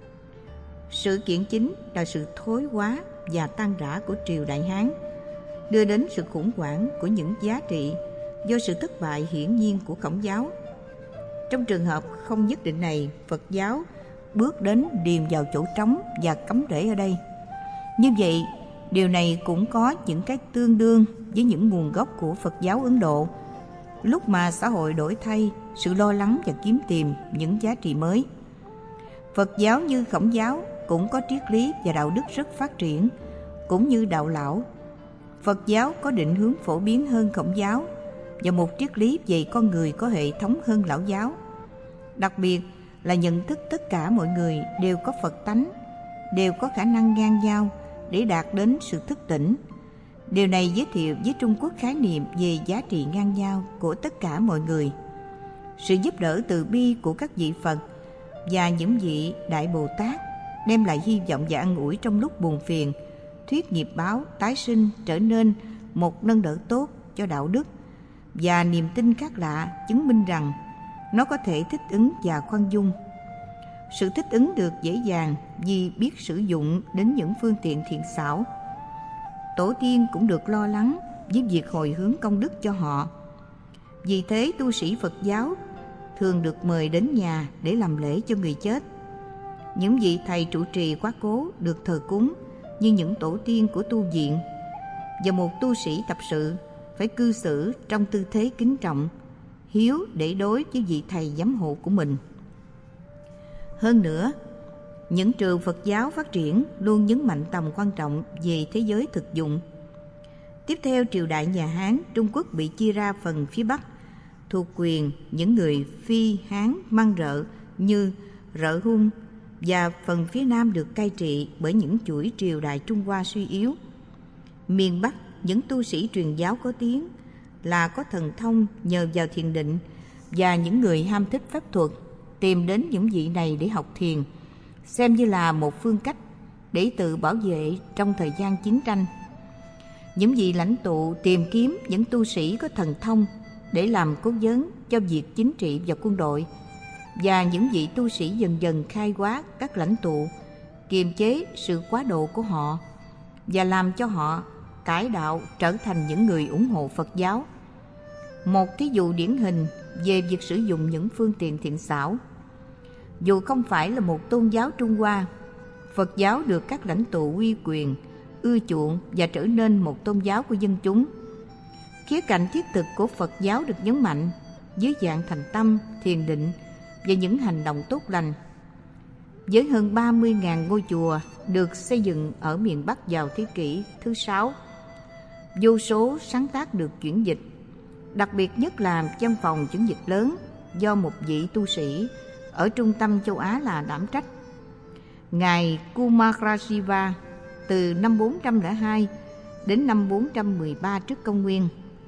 Sự kiện chính là sự thối hóa và tan rã của triều Đại Hán, đưa đến sự khủng hoảng của những giá trị do sự thất bại hiển nhiên của Khổng giáo. Trong trường hợp không nhất định này, Phật giáo bước đến điền vào chỗ trống và cắm rễ ở đây. Như vậy, điều này cũng có những cái tương đương với những nguồn gốc của Phật giáo Ấn Độ, lúc mà xã hội đổi thay, sự lo lắng và kiếm tìm những giá trị mới. Phật giáo như Khổng giáo cũng có triết lý và đạo đức rất phát triển, cũng như đạo lão. Phật giáo có định hướng phổ biến hơn Khổng giáo và một triết lý về con người có hệ thống hơn lão giáo. Đặc biệt là nhận thức tất cả mọi người đều có Phật tánh, đều có khả năng ngang nhau để đạt đến sự thức tỉnh. Điều này giới thiệu với Trung Quốc khái niệm về giá trị ngang nhau của tất cả mọi người. Sự giúp đỡ từ bi của các vị Phật và những vị Đại Bồ Tát đem lại hy vọng và an ủi trong lúc buồn phiền, thuyết nghiệp báo tái sinh trở nên một nâng đỡ tốt cho đạo đức, và niềm tin khác lạ chứng minh rằng nó có thể thích ứng và khoan dung. Sự thích ứng được dễ dàng vì biết sử dụng đến những phương tiện thiện xảo. Tổ tiên cũng được lo lắng với việc hồi hướng công đức cho họ. Vì thế tu sĩ Phật giáo thường được mời đến nhà để làm lễ cho người chết. Những vị thầy trụ trì quá cố được thờ cúng như những tổ tiên của tu viện, và một tu sĩ tập sự phải cư xử trong tư thế kính trọng, hiếu để đối với vị thầy giám hộ của mình. Hơn nữa, những trường Phật giáo phát triển luôn nhấn mạnh tầm quan trọng về thế giới thực dụng. Tiếp theo triều đại nhà Hán, Trung Quốc bị chia ra phần phía Bắc thuộc quyền những người Phi Hán Măng Rợ như Rợ Hung, và phần phía Nam được cai trị bởi những chuỗi triều đại Trung Hoa suy yếu. Miền Bắc, những tu sĩ truyền giáo có tiếng là có thần thông nhờ vào thiền định, và những người ham thích pháp thuật tìm đến những vị này để học thiền, xem như là một phương cách để tự bảo vệ trong thời gian chiến tranh. Những vị lãnh tụ tìm kiếm những tu sĩ có thần thông để làm cố vấn cho việc chính trị và quân đội, và những vị tu sĩ dần dần khai hóa các lãnh tụ, kiềm chế sự quá độ của họ và làm cho họ cải đạo trở thành những người ủng hộ Phật giáo. Một thí dụ điển hình về việc sử dụng những phương tiện thiện xảo. Dù không phải là một tôn giáo Trung Hoa, Phật giáo được các lãnh tụ uy quyền, ưa chuộng và trở nên một tôn giáo của dân chúng. Khía cạnh thiết thực của Phật giáo được nhấn mạnh dưới dạng thành tâm, thiền định và những hành động tốt lành. Với hơn ba mươi nghìn ngôi chùa được xây dựng ở miền Bắc vào thế kỷ thứ sáu, vô số sáng tác được chuyển dịch, đặc biệt nhất là văn phòng chuyển dịch lớn do một vị tu sĩ ở trung tâm châu Á là đảm trách. Ngài Kumarasiva từ năm bốn trăm lẻ hai đến năm bốn trăm mười ba trước công nguyên.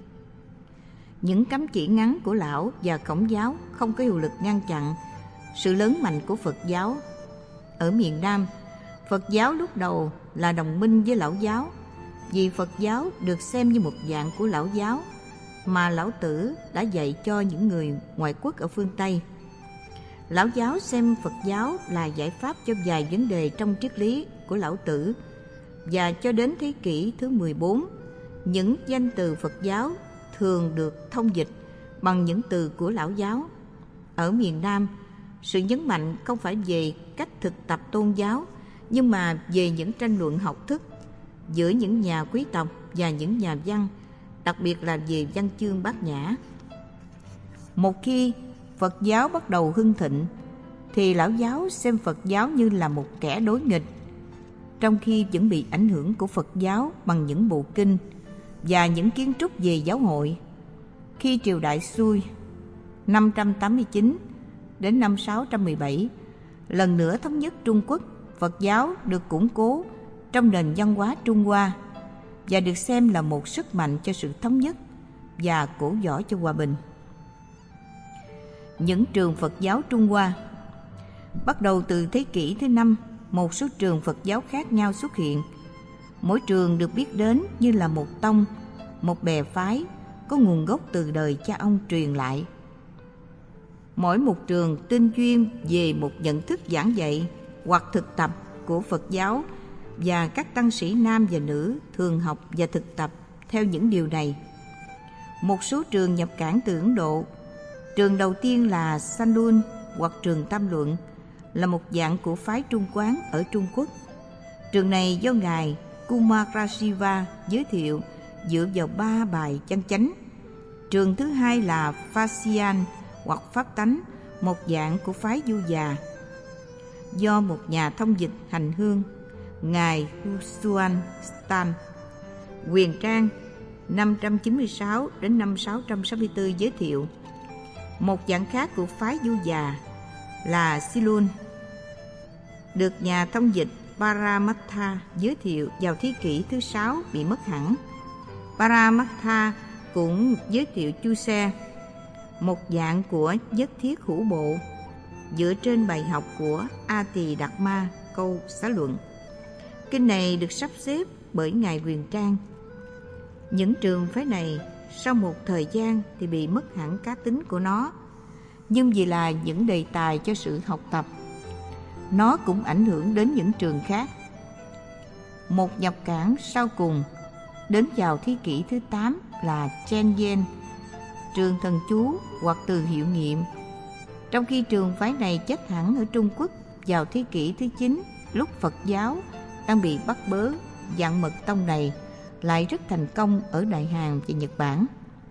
Những cấm chỉ ngắn của lão và Khổng giáo không có hiệu lực ngăn chặn sự lớn mạnh của Phật giáo. Ở miền Nam, Phật giáo lúc đầu là đồng minh với lão giáo, vì Phật giáo được xem như một dạng của lão giáo mà Lão Tử đã dạy cho những người ngoại quốc ở phương Tây. Lão giáo xem Phật giáo là giải pháp cho vài vấn đề trong triết lý của Lão Tử, và cho đến thế kỷ thứ mười bốn, những danh từ Phật giáo thường được thông dịch bằng những từ của lão giáo. Ở miền Nam, sự nhấn mạnh không phải về cách thực tập tôn giáo, nhưng mà về những tranh luận học thức giữa những nhà quý tộc và những nhà văn, đặc biệt là về văn chương bát nhã. Một khi Phật giáo bắt đầu hưng thịnh, thì lão giáo xem Phật giáo như là một kẻ đối nghịch, trong khi vẫn bị ảnh hưởng của Phật giáo bằng những bộ kinh và những kiến trúc về giáo hội. Khi triều đại xuôi năm trăm tám mươi chín đến năm sáu trăm mười bảy lần nữa thống nhất Trung Quốc, Phật giáo được củng cố trong nền văn hóa Trung Hoa và được xem là một sức mạnh cho sự thống nhất và cổ võ cho hòa bình. Những trường Phật giáo Trung Hoa. Bắt đầu từ thế kỷ thứ năm, một số trường Phật giáo khác nhau xuất hiện. Mỗi trường được biết đến như là một tông, một bè phái có nguồn gốc từ đời cha ông truyền lại. Mỗi một trường tinh chuyên về một nhận thức giảng dạy hoặc thực tập của Phật giáo, và các tăng sĩ nam và nữ thường học và thực tập theo những điều này. Một số trường nhập cảng từ Ấn Độ. Trường đầu tiên là Sanlun hoặc trường Tam Luận, là một dạng của phái Trung Quán ở Trung Quốc. Trường này do Ngài Kumarasiva giới thiệu dựa vào ba bài chân chánh. Trường thứ hai là Phasian hoặc Pháp Tánh, một dạng của phái Du Già, do một nhà thông dịch hành hương, Ngài Husuan Stan, Quyền Trang năm trăm chín mươi sáu đến năm sáu trăm sáu mươi tư giới thiệu. Một dạng khác của phái Du Già là Silun, được nhà thông dịch Paramattha giới thiệu vào thế kỷ thứ sáu bị mất hẳn. Paramattha cũng giới thiệu Chu Se, một dạng của nhất thiết hữu bộ, dựa trên bài học của A Tỳ Đạt Ma câu xá luận. Kinh này được sắp xếp bởi Ngài Quyền Trang. Những trường phái này sau một thời gian thì bị mất hẳn cá tính của nó, nhưng vì là những đề tài cho sự học tập, nó cũng ảnh hưởng đến những trường khác. Một nhập cảng sau cùng đến vào thế kỷ thứ tám là Chen Yen, trường thần chú hoặc từ hiệu nghiệm, trong khi trường phái này chết hẳn ở Trung Quốc vào thế kỷ thứ chín, lúc Phật giáo đang bị bắt bớ. Dạng mật tông này lại rất thành công ở Đại Hàn và Nhật Bản.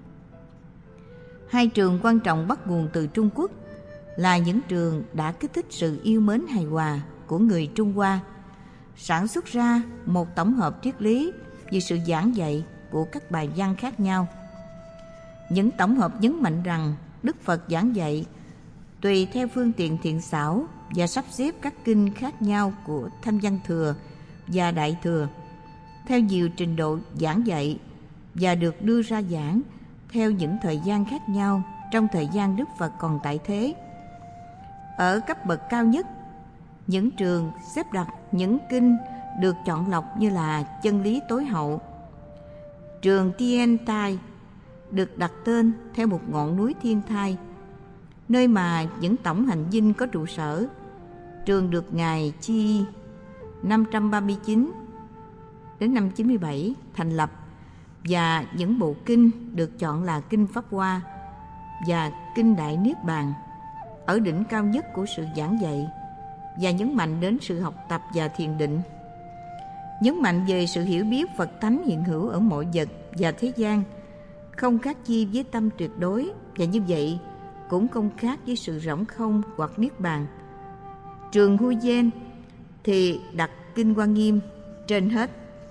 Hai trường quan trọng bắt nguồn từ Trung Quốc là những trường đã kích thích sự yêu mến hài hòa của người Trung Hoa, sản xuất ra một tổng hợp triết lý về sự giảng dạy của các bài văn khác nhau. Những tổng hợp nhấn mạnh rằng Đức Phật giảng dạy tùy theo phương tiện thiện xảo và sắp xếp các kinh khác nhau của Thanh Văn Thừa và Đại Thừa theo nhiều trình độ giảng dạy, và được đưa ra giảng theo những thời gian khác nhau trong thời gian Đức Phật còn tại thế. Ở cấp bậc cao nhất, những trường xếp đặt những kinh được chọn lọc như là chân lý tối hậu. Trường Tien Tai được đặt tên theo một ngọn núi thiên thai, nơi mà những tổng hành dinh có trụ sở. Trường được Ngài Chi năm trăm ba mươi chín đến năm chín mươi bảy thành lập, và những bộ kinh được chọn là Kinh Pháp Hoa và Kinh Đại Niết Bàn ở đỉnh cao nhất của sự giảng dạy, và nhấn mạnh đến sự học tập và thiền định, nhấn mạnh về sự hiểu biết Phật tánh hiện hữu ở mọi vật và thế gian, không khác chi với tâm tuyệt đối, và như vậy cũng không khác với sự rỗng không hoặc niết bàn. Trường Hu Gen thì đặt Kinh Hoa Nghiêm trên hết.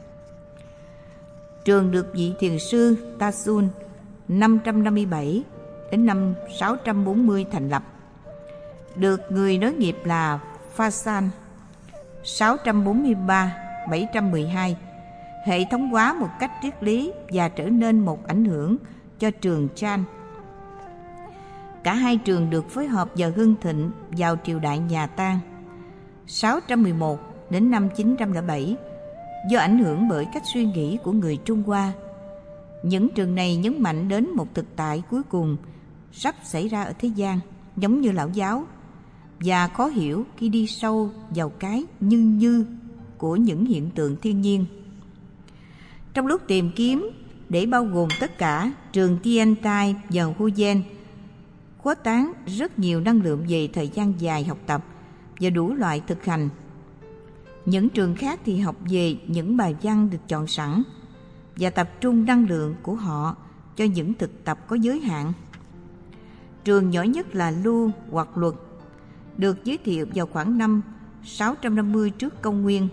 Trường được vị thiền sư Ta Sun năm trăm năm mươi bảy đến năm sáu trăm bốn mươi thành lập, được người nối nghiệp là Pha San sáu trăm bốn mươi ba đến bảy trăm mười hai, hệ thống hóa một cách triết lý và trở nên một ảnh hưởng cho trường Chan. Cả hai trường được phối hợp và hưng thịnh vào triều đại nhà Tang sáu trăm mười một đến năm chín trăm lẻ bảy, do ảnh hưởng bởi cách suy nghĩ của người Trung Hoa. Những trường này nhấn mạnh đến một thực tại cuối cùng sắp xảy ra ở thế gian, giống như lão giáo, và khó hiểu khi đi sâu vào cái như như của những hiện tượng thiên nhiên. Trong lúc tìm kiếm để bao gồm tất cả, trường Tien Tai và Hu Gen khuếch tán rất nhiều năng lượng về thời gian dài học tập và đủ loại thực hành. Những trường khác thì học về những bài văn được chọn sẵn và tập trung năng lượng của họ cho những thực tập có giới hạn. Trường nhỏ nhất là Lưu hoặc Luật, được giới thiệu vào khoảng năm sáu trăm năm mươi trước công nguyên.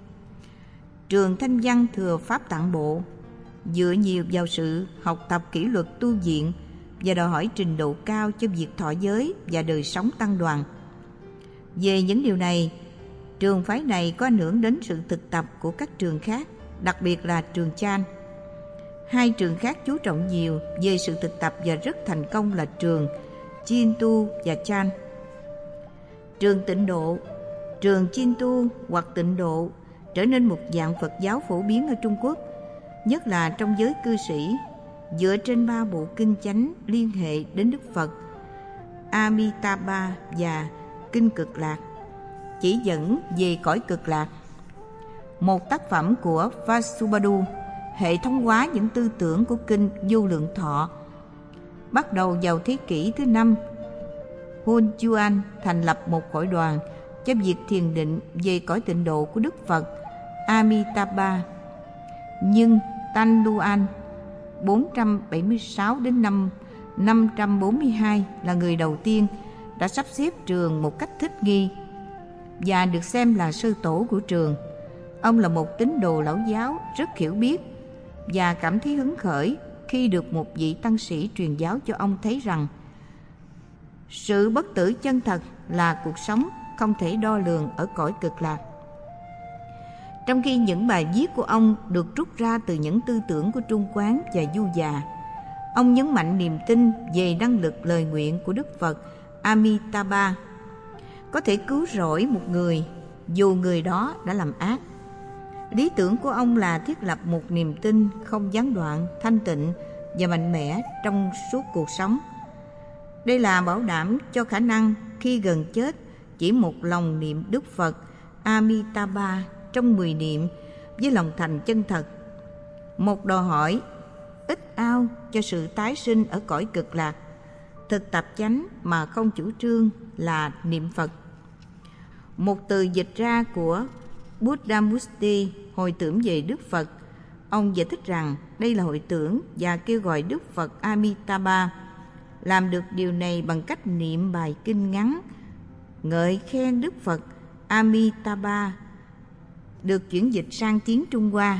Trường Thanh Văn thừa Pháp Tạng Bộ, dựa nhiều vào sự học tập kỷ luật tu viện và đòi hỏi trình độ cao cho việc thọ giới và đời sống tăng đoàn. Về những điều này, trường phái này có ảnh hưởng đến sự thực tập của các trường khác, đặc biệt là trường Chan. Hai trường khác chú trọng nhiều về sự thực tập và rất thành công là trường Chintu và Chan. Trường Tịnh Độ, trường Chintu hoặc Tịnh Độ trở nên một dạng Phật giáo phổ biến ở Trung Quốc, nhất là trong giới cư sĩ, dựa trên ba bộ kinh chánh liên hệ đến Đức Phật, Amitabha và Kinh Cực Lạc, chỉ dẫn về cõi Cực Lạc. Một tác phẩm của Vasubandhu hệ thống hóa những tư tưởng của Kinh Vô Lượng Thọ. Bắt đầu vào thế kỷ thứ năm, Hun Chuan thành lập một hội đoàn cho việc thiền định về cõi tịnh độ của Đức Phật Amitabha. Nhưng Tan Luan bốn trăm bảy mươi sáu đến năm năm trăm bốn mươi hai là người đầu tiên đã sắp xếp trường một cách thích nghi và được xem là sư tổ của trường. Ông là một tín đồ lão giáo rất hiểu biết và cảm thấy hứng khởi khi được một vị tăng sĩ truyền giáo cho ông thấy rằng sự bất tử chân thật là cuộc sống không thể đo lường ở cõi Cực Lạc. Trong khi những bài viết của ông được rút ra từ những tư tưởng của Trung Quán và Du Già, ông nhấn mạnh niềm tin về năng lực lời nguyện của Đức Phật Amitabha có thể cứu rỗi một người dù người đó đã làm ác. Lý tưởng của ông là thiết lập một niềm tin không gián đoạn, thanh tịnh và mạnh mẽ trong suốt cuộc sống. Đây là bảo đảm cho khả năng khi gần chết chỉ một lòng niệm Đức Phật Amitabha trong mười niệm với lòng thành chân thật, một đòi hỏi ít ao cho sự tái sinh ở cõi Cực Lạc. Thực tập chánh mà không chủ trương là niệm Phật. Một từ dịch ra của Buddhamurti, hồi tưởng về Đức Phật. Ông giải thích rằng đây là hồi tưởng và kêu gọi Đức Phật Amitabha làm được điều này bằng cách niệm bài kinh ngắn ngợi khen Đức Phật Amitabha, được chuyển dịch sang tiếng Trung Hoa.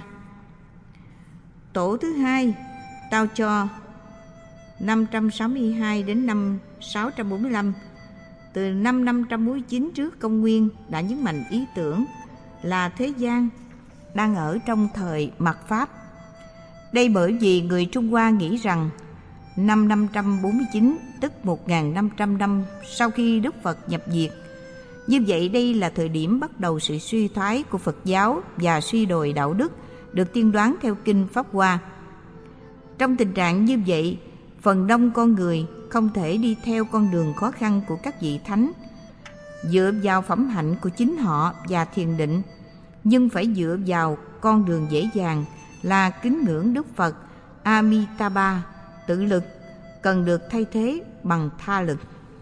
Tổ thứ hai, Tao Cho, năm trăm sáu mươi hai đến năm sáu trăm bốn mươi lăm, từ năm năm trăm bốn mươi chín trước công nguyên, đã nhấn mạnh ý tưởng là thế gian đang ở trong thời mạt Pháp. Đây bởi vì người Trung Hoa nghĩ rằng năm năm trăm bốn mươi chín, tức một nghìn năm trăm năm sau khi Đức Phật nhập diệt. Như vậy đây là thời điểm bắt đầu sự suy thoái của Phật giáo và suy đồi đạo đức được tiên đoán theo Kinh Pháp Hoa. Trong tình trạng như vậy, phần đông con người không thể đi theo con đường khó khăn của các vị thánh, dựa vào phẩm hạnh của chính họ và thiền định, nhưng phải dựa vào con đường dễ dàng là kính ngưỡng Đức Phật Amitabha. Tự lực cần được thay thế bằng tha lực.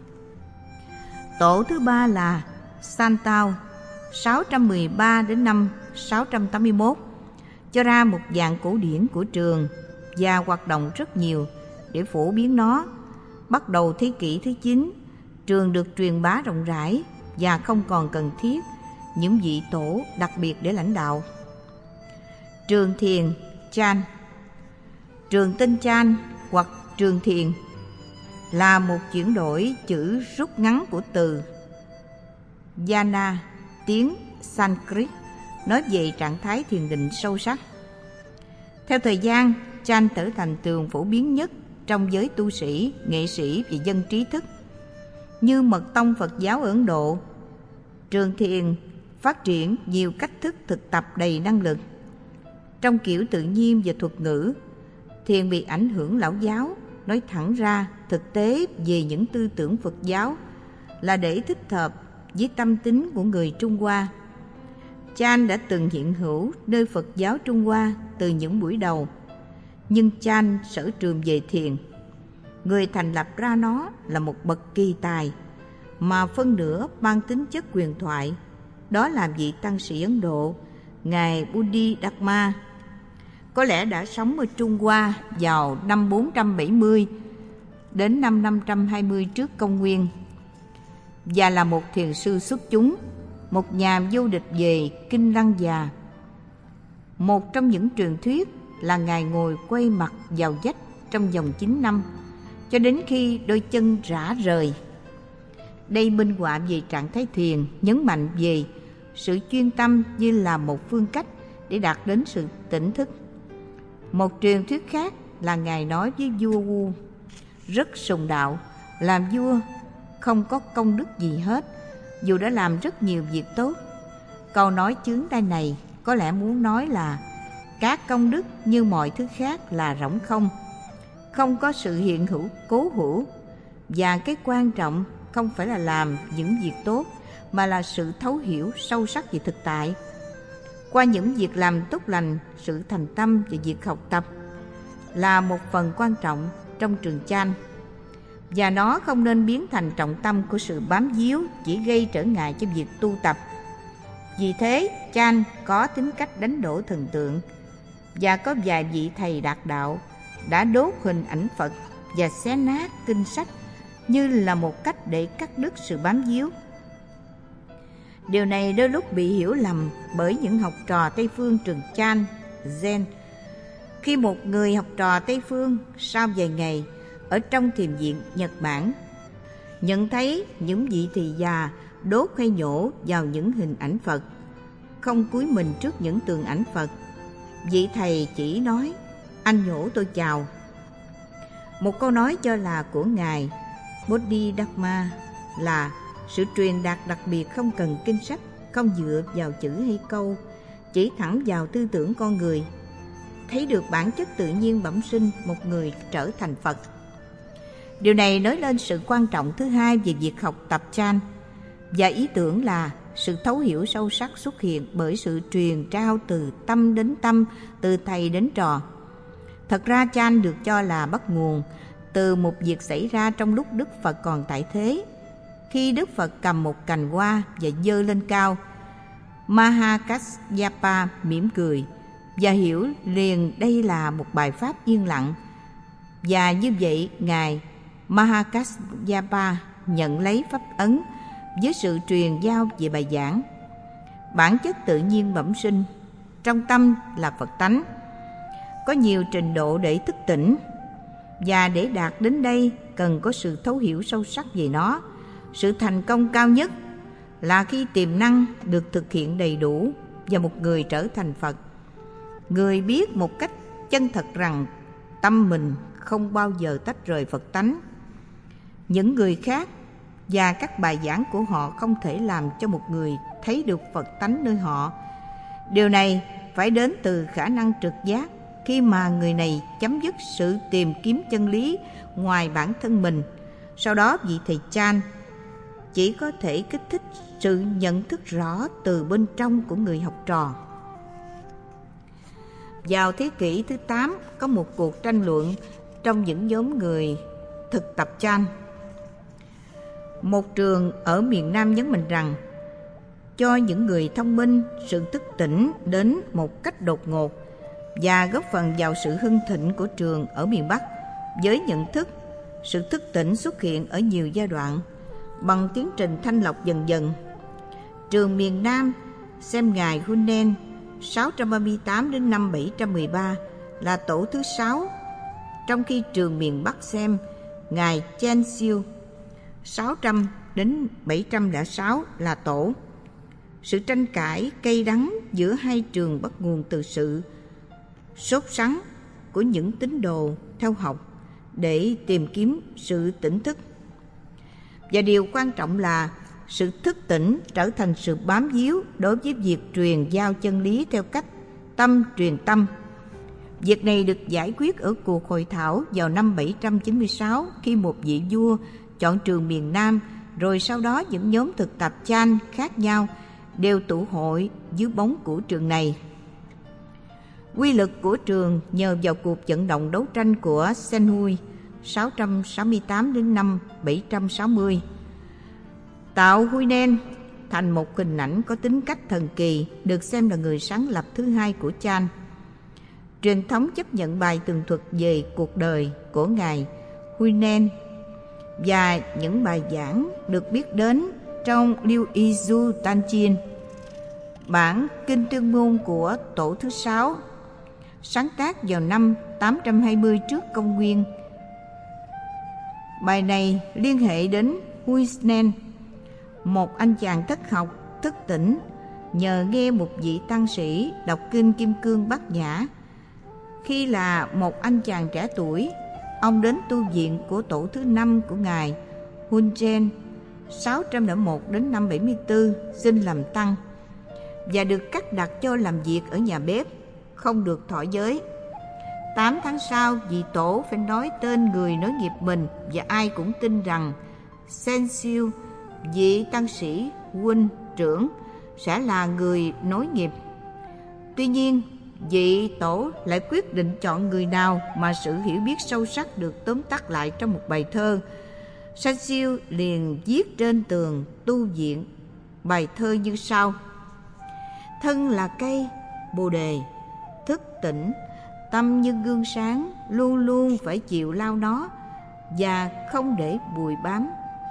Tổ thứ ba là Santao, sáu trăm mười ba đến năm sáu trăm tám mươi mốt, cho ra một dạng cổ điển của trường và hoạt động rất nhiều để phổ biến nó. Bắt đầu thế kỷ thứ chín, trường được truyền bá rộng rãi và không còn cần thiết những vị tổ đặc biệt để lãnh đạo. Trường thiền Chan, trường tinh Chan hoặc trường thiền là một chuyển đổi chữ rút ngắn của từ Jhana, tiếng Sanskrit, nói về trạng thái thiền định sâu sắc. Theo thời gian, Chan trở thành trường phổ biến nhất trong giới tu sĩ, nghệ sĩ và dân trí thức. Như mật tông Phật giáo ở Ấn Độ, trường thiền phát triển nhiều cách thức thực tập đầy năng lực. Trong kiểu tự nhiên và thuật ngữ, thiền bị ảnh hưởng lão giáo, nói thẳng ra thực tế về những tư tưởng Phật giáo là để thích hợp với tâm tính của người Trung Hoa. Chan đã từng hiện hữu nơi Phật giáo Trung Hoa từ những buổi đầu, nhưng Chan sở trường về thiền. Người thành lập ra nó là một bậc kỳ tài mà phân nửa mang tính chất quyền thoại. Đó là vị tăng sĩ Ấn Độ, Ngài Bodhidharma, có lẽ đã sống ở Trung Hoa vào năm bốn trăm bảy mươi đến năm năm trăm hai mươi trước công nguyên, và là một thiền sư xuất chúng, một nhà vô địch về kinh lăng già. Một trong những truyền thuyết là Ngài ngồi quay mặt vào vách trong vòng chín năm, cho đến khi đôi chân rã rời. Đây minh họa về trạng thái thiền, nhấn mạnh về sự chuyên tâm như là một phương cách để đạt đến sự tỉnh thức. Một truyền thuyết khác là Ngài nói với vua Wu, rất sùng đạo, làm vua không có công đức gì hết, dù đã làm rất nhiều việc tốt. Câu nói chướng tai này có lẽ muốn nói là các công đức như mọi thứ khác là rỗng không, không có sự hiện hữu cố hữu, và cái quan trọng không phải là làm những việc tốt, mà là sự thấu hiểu sâu sắc về thực tại. Qua những việc làm tốt lành, sự thành tâm và việc học tập là một phần quan trọng trong trường Chan, và nó không nên biến thành trọng tâm của sự bám víu, chỉ gây trở ngại cho việc tu tập. Vì thế, Chan có tính cách đánh đổ thần tượng, và có vài vị thầy đạt đạo đã đốt hình ảnh Phật và xé nát kinh sách như là một cách để cắt đứt sự bám víu. Điều này đôi lúc bị hiểu lầm bởi những học trò Tây phương trường Chan, Zen. Khi một người học trò Tây phương sau vài ngày ở trong thiền viện Nhật Bản nhận thấy những vị thầy già đốt hay nhổ vào những hình ảnh Phật, không cúi mình trước những tượng ảnh Phật, vị thầy chỉ nói: "Anh nhổ tôi chào." Một câu nói cho là của Ngài Bodhidharma là sự truyền đạt đặc biệt không cần kinh sách, không dựa vào chữ hay câu, chỉ thẳng vào tư tưởng con người, thấy được bản chất tự nhiên bẩm sinh một người trở thành Phật. Điều này nói lên sự quan trọng thứ hai về việc học tập Chan, và ý tưởng là sự thấu hiểu sâu sắc xuất hiện bởi sự truyền trao từ tâm đến tâm, từ thầy đến trò. Thật ra Chan được cho là bắt nguồn từ một việc xảy ra trong lúc Đức Phật còn tại thế. Khi Đức Phật cầm một cành hoa và giơ lên cao, Mahakasyapa mỉm cười và hiểu liền đây là một bài pháp yên lặng. Và như vậy, Ngài Mahakasyapa nhận lấy pháp ấn với sự truyền giao về bài giảng. Bản chất tự nhiên bẩm sinh, trong tâm là Phật tánh. Có nhiều trình độ để thức tỉnh, và để đạt đến đây cần có sự thấu hiểu sâu sắc về nó. Sự thành công cao nhất là khi tiềm năng được thực hiện đầy đủ và một người trở thành Phật. Người biết một cách chân thật rằng tâm mình không bao giờ tách rời Phật tánh. Những người khác và các bài giảng của họ không thể làm cho một người thấy được Phật tánh nơi họ. Điều này phải đến từ khả năng trực giác, khi mà người này chấm dứt sự tìm kiếm chân lý ngoài bản thân mình. Sau đó vị thầy Chan chỉ có thể kích thích sự nhận thức rõ từ bên trong của người học trò. Vào thế kỷ thứ tám, có một cuộc tranh luận trong những nhóm người thực tập Chan. Một trường ở miền Nam nhấn mạnh rằng cho những người thông minh, sự thức tỉnh đến một cách đột ngột và góp phần vào sự hưng thịnh của trường ở miền Bắc. Với nhận thức, sự thức tỉnh xuất hiện ở nhiều giai đoạn bằng tiến trình thanh lọc dần dần. Trường miền Nam xem Ngài Hunen sáu trăm ba mươi tám đến năm bảy trăm mười ba là tổ thứ sáu, trong khi trường miền Bắc xem Ngài Chen Siêu sáu trăm đến bảy trăm lẻ sáu là tổ. Sự tranh cãi cay đắng giữa hai trường bắt nguồn từ sự sốt sắng của những tín đồ theo học để tìm kiếm sự tỉnh thức. Và điều quan trọng là sự thức tỉnh trở thành sự bám víu đối với việc truyền giao chân lý theo cách tâm truyền tâm. Việc này được giải quyết ở cuộc hội thảo vào năm bảy trăm chín mươi sáu, khi một vị vua chọn trường miền Nam, rồi sau đó những nhóm thực tập Chan khác nhau đều tụ hội dưới bóng của trường này. Quy lực của trường nhờ vào cuộc vận động đấu tranh của Senhui sáu trăm sáu mươi tám đến năm bảy trăm sáu mươi tạo Huinen thành một hình ảnh có tính cách thần kỳ, được xem là người sáng lập thứ hai của Chan. Truyền thống chấp nhận bài tường thuật về cuộc đời của Ngài Huinen và những bài giảng được biết đến trong Liêu Y Du Tan Chiên, bản kinh tuyên ngôn của tổ thứ sáu, sáng tác vào năm tám trăm hai mươi trước công nguyên. Bài này liên hệ đến Huinen, một anh chàng thất học, thức tỉnh nhờ nghe một vị tăng sĩ đọc kinh Kim Cương Bát Nhã. Khi là một anh chàng trẻ tuổi, ông đến tu viện của tổ thứ năm của ngài Hunchen sáu trăm lẻ một đến năm bảy mươi tư xin làm tăng và được cắt đặt cho làm việc ở nhà bếp, không được thọ giới. Tám tháng sau, vị tổ phải nói tên người nối nghiệp mình, và ai cũng tin rằng Sen Siêu, vị tăng sĩ huynh trưởng, sẽ là người nối nghiệp. Tuy nhiên, vị tổ lại quyết định chọn người nào mà sự hiểu biết sâu sắc được tóm tắt lại trong một bài thơ. Sen Siêu liền viết trên tường tu viện bài thơ như sau: thân là cây bồ đề, thức tỉnh, tâm như gương sáng, luôn luôn phải chịu lao nó và không để bụi bám.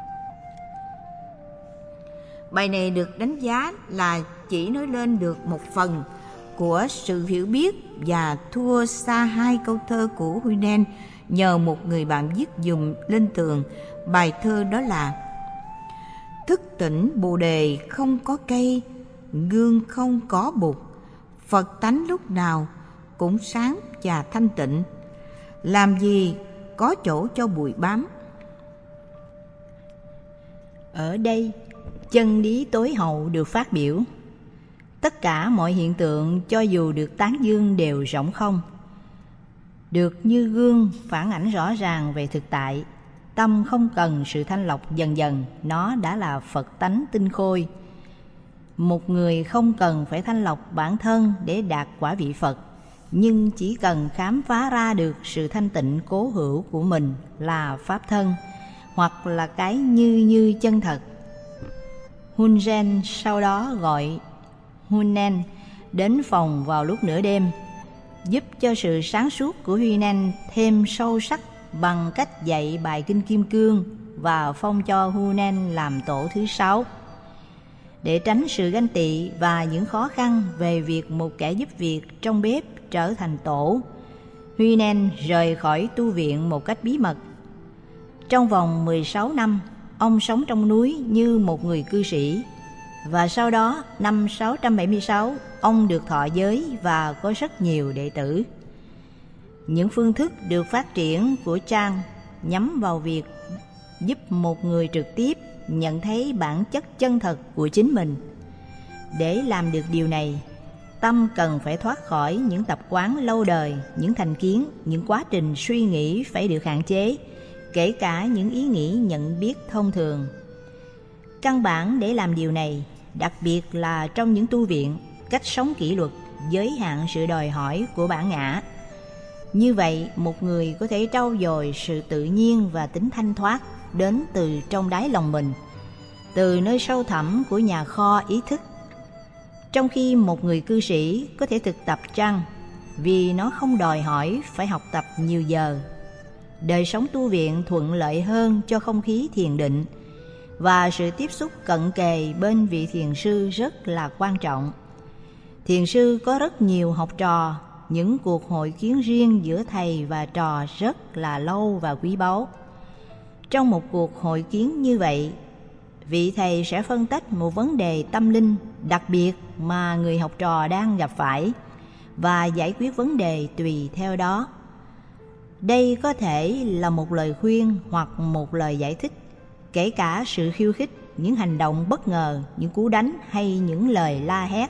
Bài này được đánh giá là chỉ nói lên được một phần của sự hiểu biết và thua xa hai câu thơ của Huinen nhờ một người bạn viết dùm lên tường. Bài thơ đó là: thức tỉnh bồ đề không có cây, gương không có bụt, Phật tánh lúc nào cũng sáng và thanh tịnh, làm gì có chỗ cho bụi bám. Ở đây, chân lý tối hậu được phát biểu. Tất cả mọi hiện tượng cho dù được tán dương đều rỗng không, được như gương phản ảnh rõ ràng về thực tại. Tâm không cần sự thanh lọc, dần dần nó đã là Phật tánh tinh khôi. Một người không cần phải thanh lọc bản thân để đạt quả vị Phật, nhưng chỉ cần khám phá ra được sự thanh tịnh cố hữu của mình là pháp thân, hoặc là cái như như chân thật. Huinen sau đó gọi Huinen đến phòng vào lúc nửa đêm, giúp cho sự sáng suốt của Huinen thêm sâu sắc bằng cách dạy bài kinh Kim Cương và phong cho Huinen làm tổ thứ sáu. Để tránh sự ganh tị và những khó khăn về việc một kẻ giúp việc trong bếp trở thành tổ, Huinen rời khỏi tu viện một cách bí mật. Trong vòng mười sáu năm, ông sống trong núi như một người cư sĩ, và sau đó năm sáu trăm bảy mươi sáu, ông được thọ giới và có rất nhiều đệ tử. Những phương thức được phát triển của Trang nhắm vào việc giúp một người trực tiếp nhận thấy bản chất chân thật của chính mình. Để làm được điều này, tâm cần phải thoát khỏi những tập quán lâu đời, những thành kiến, những quá trình suy nghĩ phải được hạn chế, kể cả những ý nghĩ nhận biết thông thường. Căn bản để làm điều này, đặc biệt là trong những tu viện, cách sống kỷ luật giới hạn sự đòi hỏi của bản ngã. Như vậy, một người có thể trau dồi sự tự nhiên và tính thanh thoát đến từ trong đáy lòng mình, từ nơi sâu thẳm của nhà kho ý thức. Trong khi một người cư sĩ có thể thực tập Trang vì nó không đòi hỏi phải học tập nhiều giờ. Đời sống tu viện thuận lợi hơn cho không khí thiền định, và sự tiếp xúc cận kề bên vị thiền sư rất là quan trọng. Thiền sư có rất nhiều học trò, những cuộc hội kiến riêng giữa thầy và trò rất là lâu và quý báu. Trong một cuộc hội kiến như vậy, vị thầy sẽ phân tích một vấn đề tâm linh đặc biệt mà người học trò đang gặp phải và giải quyết vấn đề tùy theo đó. Đây có thể là một lời khuyên hoặc một lời giải thích, kể cả sự khiêu khích, những hành động bất ngờ, những cú đánh hay những lời la hét.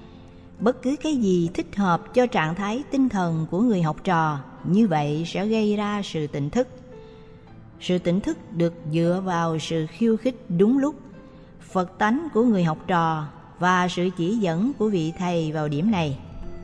Bất cứ cái gì thích hợp cho trạng thái tinh thần của người học trò, như vậy sẽ gây ra sự tỉnh thức. Sự tỉnh thức được dựa vào sự khiêu khích đúng lúc, Phật tánh của người học trò và sự chỉ dẫn của vị thầy vào điểm này.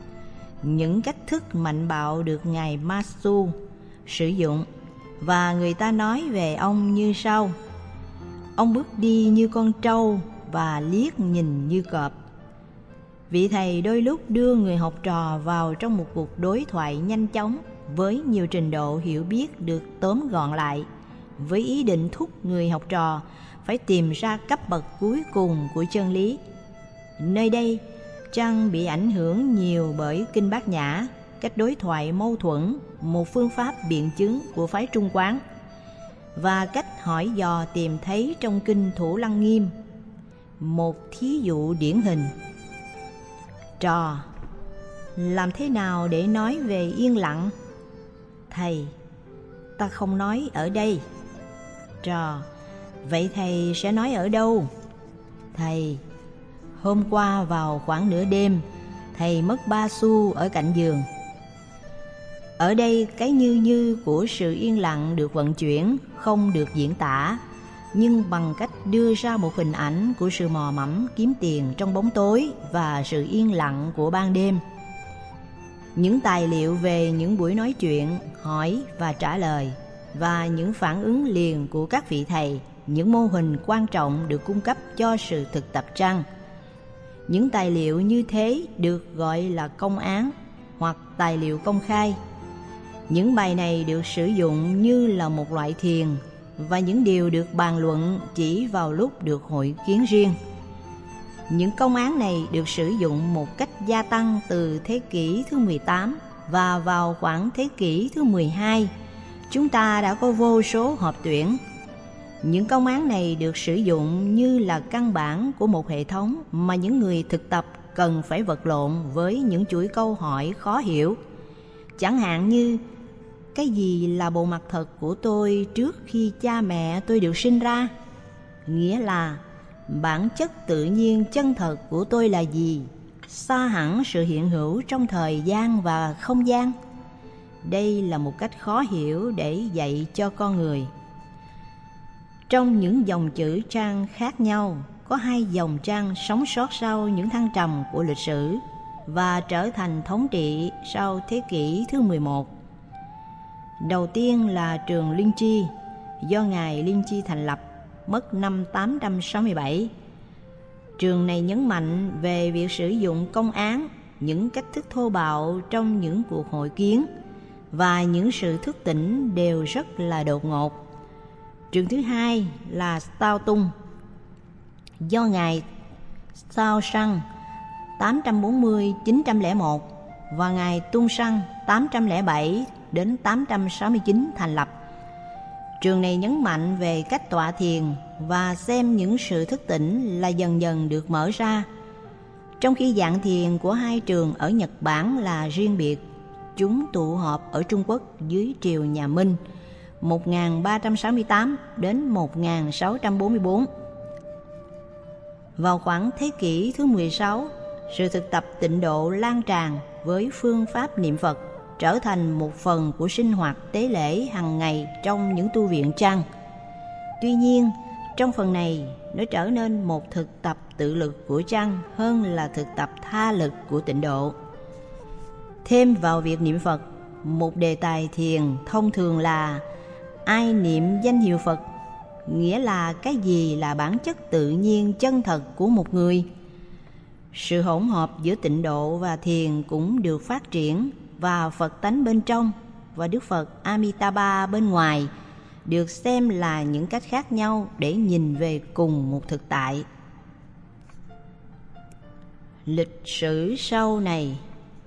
Những cách thức mạnh bạo được Ngài Masu sử dụng, và người ta nói về ông như sau: ông bước đi như con trâu và liếc nhìn như cọp. Vị thầy đôi lúc đưa người học trò vào trong một cuộc đối thoại nhanh chóng với nhiều trình độ hiểu biết được tóm gọn lại, với ý định thúc người học trò phải tìm ra cấp bậc cuối cùng của chân lý. Nơi đây, Trang bị ảnh hưởng nhiều bởi Kinh Bát Nhã, cách đối thoại mâu thuẫn, một phương pháp biện chứng của phái Trung Quán, và cách hỏi dò tìm thấy trong Kinh Thủ Lăng Nghiêm, một thí dụ điển hình. Trò: làm thế nào để nói về yên lặng? Thầy: ta không nói ở đây. Trò: vậy thầy sẽ nói ở đâu? Thầy: hôm qua vào khoảng nửa đêm, thầy mất ba xu ở cạnh giường. Ở đây cái như như của sự yên lặng được vận chuyển, không được diễn tả, nhưng bằng cách đưa ra một hình ảnh của sự mò mẫm kiếm tiền trong bóng tối và sự yên lặng của ban đêm. Những tài liệu về những buổi nói chuyện, hỏi và trả lời, và những phản ứng liền của các vị thầy, những mô hình quan trọng được cung cấp cho sự thực tập Trang. Những tài liệu như thế được gọi là công án hoặc tài liệu công khai. Những bài này được sử dụng như là một loại thiền, và những điều được bàn luận chỉ vào lúc được hội kiến riêng. Những công án này được sử dụng một cách gia tăng từ thế kỷ thứ mười tám, và vào khoảng thế kỷ thứ mười hai, chúng ta đã có vô số họp tuyển. Những công án này được sử dụng như là căn bản của một hệ thống mà những người thực tập cần phải vật lộn với những chuỗi câu hỏi khó hiểu. Chẳng hạn như: cái gì là bộ mặt thật của tôi trước khi cha mẹ tôi được sinh ra? Nghĩa là bản chất tự nhiên chân thật của tôi là gì, xa hẳn sự hiện hữu trong thời gian và không gian. Đây là một cách khó hiểu để dạy cho con người. Trong những dòng chữ Trang khác nhau, có hai dòng Trang sống sót sau những thăng trầm của lịch sử và trở thành thống trị sau thế kỷ thứ mười một. Đầu tiên là trường Linh Chi, do Ngài Linh Chi thành lập, mất năm tám trăm sáu mươi bảy. Trường này nhấn mạnh về việc sử dụng công án, những cách thức thô bạo trong những cuộc hội kiến, và những sự thức tỉnh đều rất là đột ngột. Trường thứ hai là Tao Tung, do Ngài Sao Săn tám trăm bốn mươi đến chín trăm lẻ một và Ngài Tung Săn tám trăm lẻ bảy đến tám trăm sáu mươi chín thành lập. Trường này nhấn mạnh về cách tọa thiền và xem những sự thức tỉnh là dần dần được mở ra. Trong khi dạng thiền của hai trường ở Nhật Bản là riêng biệt, chúng tụ họp ở Trung Quốc dưới triều nhà Minh một nghìn ba trăm sáu mươi tám đến một nghìn sáu trăm bốn mươi bốn. Vào khoảng thế kỷ thứ mười sáu, sự thực tập tịnh độ lan tràn với phương pháp niệm Phật, trở thành một phần của sinh hoạt tế lễ hàng ngày trong những tu viện Trang. Tuy nhiên, trong phần này, nó trở nên một thực tập tự lực của Trang hơn là thực tập tha lực của tịnh độ. Thêm vào việc niệm Phật, một đề tài thiền thông thường là: ai niệm danh hiệu Phật? Nghĩa là cái gì là bản chất tự nhiên chân thật của một người? Sự hỗn hợp giữa tịnh độ và thiền cũng được phát triển, và Phật tánh bên trong và Đức Phật Amitabha bên ngoài được xem là những cách khác nhau để nhìn về cùng một thực tại. Lịch sử sau này.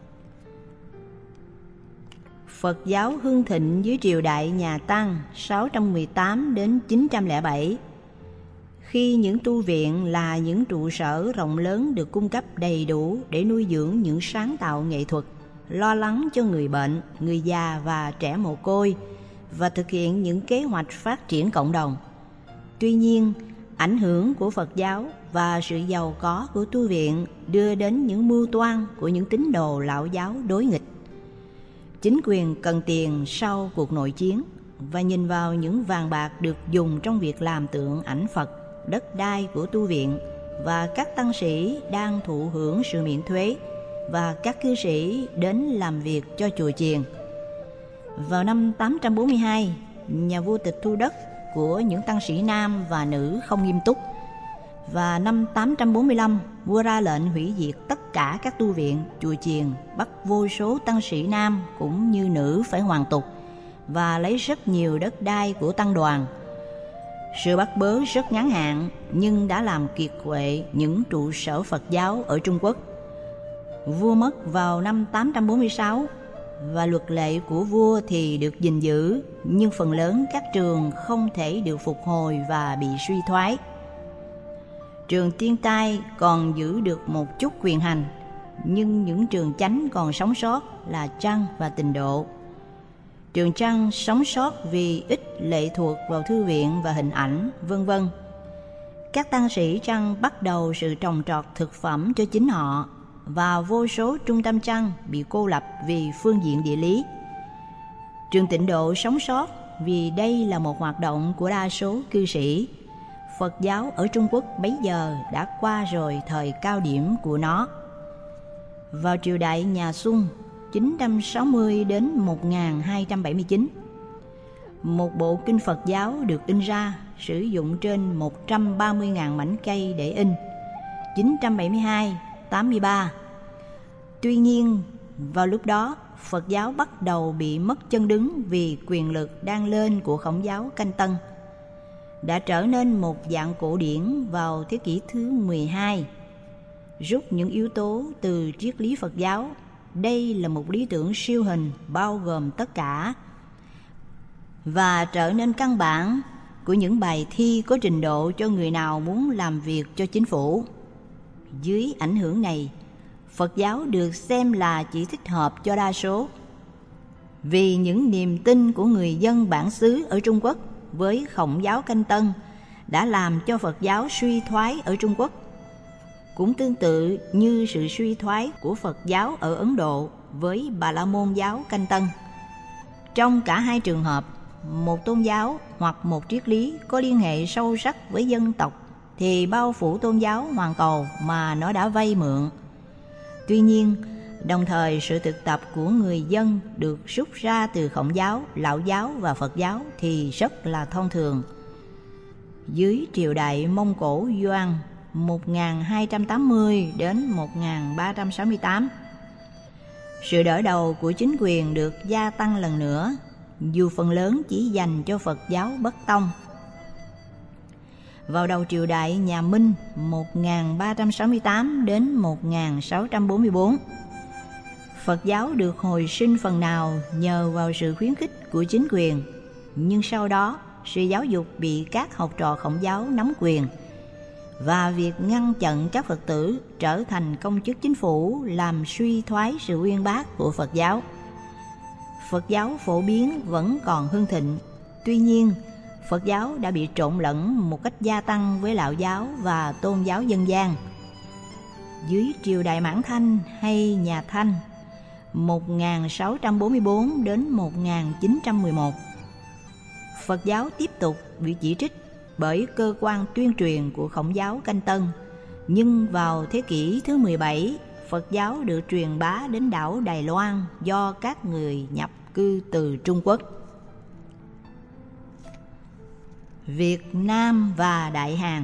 Phật giáo hưng thịnh dưới triều đại nhà Tăng sáu trăm mười tám đến chín trăm lẻ bảy. Khi những tu viện là những trụ sở rộng lớn được cung cấp đầy đủ để nuôi dưỡng những sáng tạo nghệ thuật, lo lắng cho người bệnh, người già và trẻ mồ côi, và thực hiện những kế hoạch phát triển cộng đồng. Tuy nhiên, ảnh hưởng của Phật giáo và sự giàu có của tu viện đưa đến những mưu toan của những tín đồ lão giáo đối nghịch. Chính quyền cần tiền sau cuộc nội chiến, và nhìn vào những vàng bạc được dùng trong việc làm tượng ảnh Phật, đất đai của tu viện, và các tăng sĩ đang thụ hưởng sự miễn thuế, và các cư sĩ đến làm việc cho chùa chiền. Vào năm tám trăm bốn mươi hai, nhà vua tịch thu đất của những tăng sĩ nam và nữ không nghiêm túc. Và năm tám trăm bốn mươi lăm, vua ra lệnh hủy diệt tất cả các tu viện, chùa chiền, bắt vô số tăng sĩ nam cũng như nữ phải hoàn tục và lấy rất nhiều đất đai của tăng đoàn. Sự bắt bớ rất ngắn hạn nhưng đã làm kiệt quệ những trụ sở Phật giáo ở Trung Quốc. Vua mất vào năm tám trăm bốn mươi sáu và luật lệ của vua thì được gìn giữ, nhưng phần lớn các trường không thể được phục hồi và bị suy thoái. Trường Tiên Tai còn giữ được một chút quyền hành, nhưng những trường chánh còn sống sót là Trăng và Tịnh Độ. Trường Trăng sống sót vì ít lệ thuộc vào thư viện và hình ảnh, vân vân. Các tăng sĩ Trăng bắt đầu sự trồng trọt thực phẩm cho chính họ, và vô số trung tâm Trăng bị cô lập vì phương diện địa lý. Trường Tịnh Độ sống sót vì đây là một hoạt động của đa số cư sĩ. Phật giáo ở Trung Quốc bấy giờ đã qua rồi thời cao điểm của nó. Vào triều đại nhà Xuân chín trăm sáu mươi đến một nghìn hai trăm bảy mươi chín, một bộ kinh Phật giáo được in ra, sử dụng trên một trăm ba mươi nghìn mảnh cây để in. chín trăm bảy mươi hai, tám mươi ba. Tuy nhiên, vào lúc đó, Phật giáo bắt đầu bị mất chân đứng vì quyền lực đang lên của Khổng giáo Canh Tân. Đã trở nên một dạng cổ điển vào thế kỷ thứ mười hai. Rút những yếu tố từ triết lý Phật giáo, đây là một lý tưởng siêu hình bao gồm tất cả, và trở nên căn bản của những bài thi có trình độ cho người nào muốn làm việc cho chính phủ. Dưới ảnh hưởng này, Phật giáo được xem là chỉ thích hợp cho đa số, vì những niềm tin của người dân bản xứ ở Trung Quốc với Khổng giáo Canh Tân đã làm cho Phật giáo suy thoái ở Trung Quốc, cũng tương tự như sự suy thoái của Phật giáo ở Ấn Độ với Bà La Môn giáo Canh Tân. Trong cả hai trường hợp, một tôn giáo hoặc một triết lý có liên hệ sâu sắc với dân tộc thì bao phủ tôn giáo hoàn cầu mà nó đã vay mượn. Tuy nhiên, đồng thời sự thực tập của người dân được rút ra từ Khổng giáo, Lão giáo và Phật giáo thì rất là thông thường. Dưới triều đại Mông Cổ Yuan một nghìn hai trăm tám mươi đến một nghìn ba trăm sáu mươi tám, sự đỡ đầu của chính quyền được gia tăng lần nữa, dù phần lớn chỉ dành cho Phật giáo Bất Tông. Vào đầu triều đại nhà Minh một nghìn ba trăm sáu mươi tám đến một nghìn sáu trăm bốn mươi tư, Phật giáo được hồi sinh phần nào nhờ vào sự khuyến khích của chính quyền, nhưng sau đó sự giáo dục bị các học trò Khổng giáo nắm quyền, và việc ngăn chặn các Phật tử trở thành công chức chính phủ làm suy thoái sự uyên bác của Phật giáo. Phật giáo phổ biến vẫn còn hưng thịnh, tuy nhiên Phật giáo đã bị trộn lẫn một cách gia tăng với Lão giáo và tôn giáo dân gian. Dưới triều đại Mãn Thanh hay nhà Thanh một nghìn sáu trăm bốn mươi tư đến một nghìn chín trăm mười một, Phật giáo tiếp tục bị chỉ trích bởi cơ quan tuyên truyền của Khổng giáo Canh Tân, nhưng vào thế kỷ thứ mười bảy, Phật giáo được truyền bá đến đảo Đài Loan do các người nhập cư từ Trung Quốc. Việt Nam và Đại Hàn.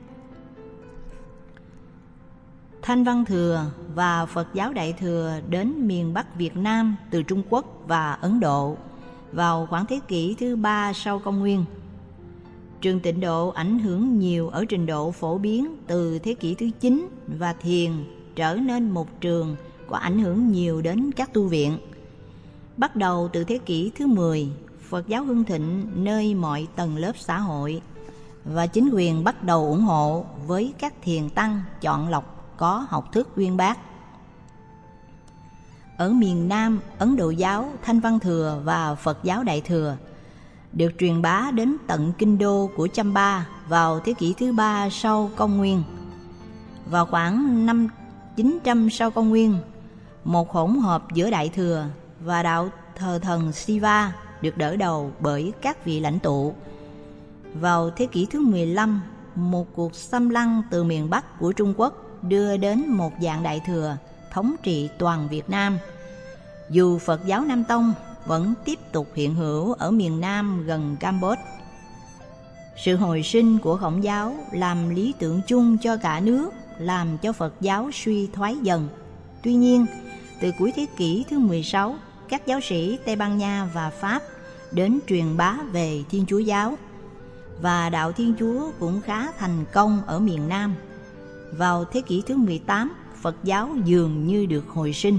Thanh Văn Thừa và Phật giáo Đại Thừa đến miền Bắc Việt Nam từ Trung Quốc và Ấn Độ vào khoảng thế kỷ thứ ba sau công nguyên. Trường Tịnh Độ ảnh hưởng nhiều ở trình độ phổ biến từ thế kỷ thứ chín, và Thiền trở nên một trường có ảnh hưởng nhiều đến các tu viện. Bắt đầu từ thế kỷ thứ mười, Phật giáo hưng thịnh nơi mọi tầng lớp xã hội, và chính quyền bắt đầu ủng hộ với các thiền tăng chọn lọc có học thức uyên bác. Ở miền Nam, Ấn Độ giáo, Thanh Văn Thừa và Phật giáo Đại Thừa được truyền bá đến tận kinh đô của Champa vào thế kỷ thứ ba sau công nguyên. Vào khoảng năm chín trăm sau công nguyên, một hỗn hợp giữa Đại Thừa và đạo thờ thần Shiva được đỡ đầu bởi các vị lãnh tụ. Vào thế kỷ thứ mười lăm, một cuộc xâm lăng từ miền Bắc của Trung Quốc đưa đến một dạng Đại Thừa thống trị toàn Việt Nam, dù Phật giáo Nam Tông vẫn tiếp tục hiện hữu ở miền Nam gần Campuchia. Sự hồi sinh của Khổng giáo làm lý tưởng chung cho cả nước, làm cho Phật giáo suy thoái dần. Tuy nhiên, từ cuối thế kỷ thứ mười sáu, các giáo sĩ Tây Ban Nha và Pháp đến truyền bá về Thiên Chúa giáo, và đạo Thiên Chúa cũng khá thành công ở miền Nam. Vào thế kỷ thứ mười tám, Phật giáo dường như được hồi sinh.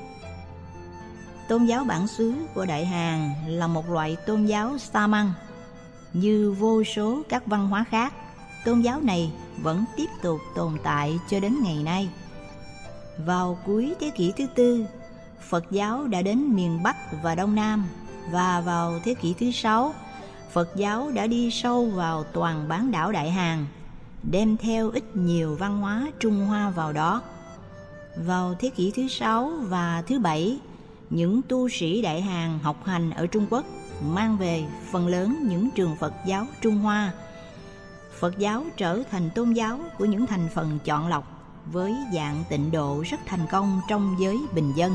Tôn giáo bản xứ của Đại Hàn là một loại tôn giáo sa măng. Như vô số các văn hóa khác, tôn giáo này vẫn tiếp tục tồn tại cho đến ngày nay. Vào cuối thế kỷ thứ tư, Phật giáo đã đến miền Bắc và Đông Nam, và vào thế kỷ thứ sáu, Phật giáo đã đi sâu vào toàn bán đảo Đại Hàn, đem theo ít nhiều văn hóa Trung Hoa vào đó. Vào thế kỷ thứ sáu và thứ bảy, những tu sĩ Đại Hàn học hành ở Trung Quốc mang về phần lớn những trường Phật giáo Trung Hoa. Phật giáo trở thành tôn giáo của những thành phần chọn lọc, với dạng tịnh độ rất thành công trong giới bình dân.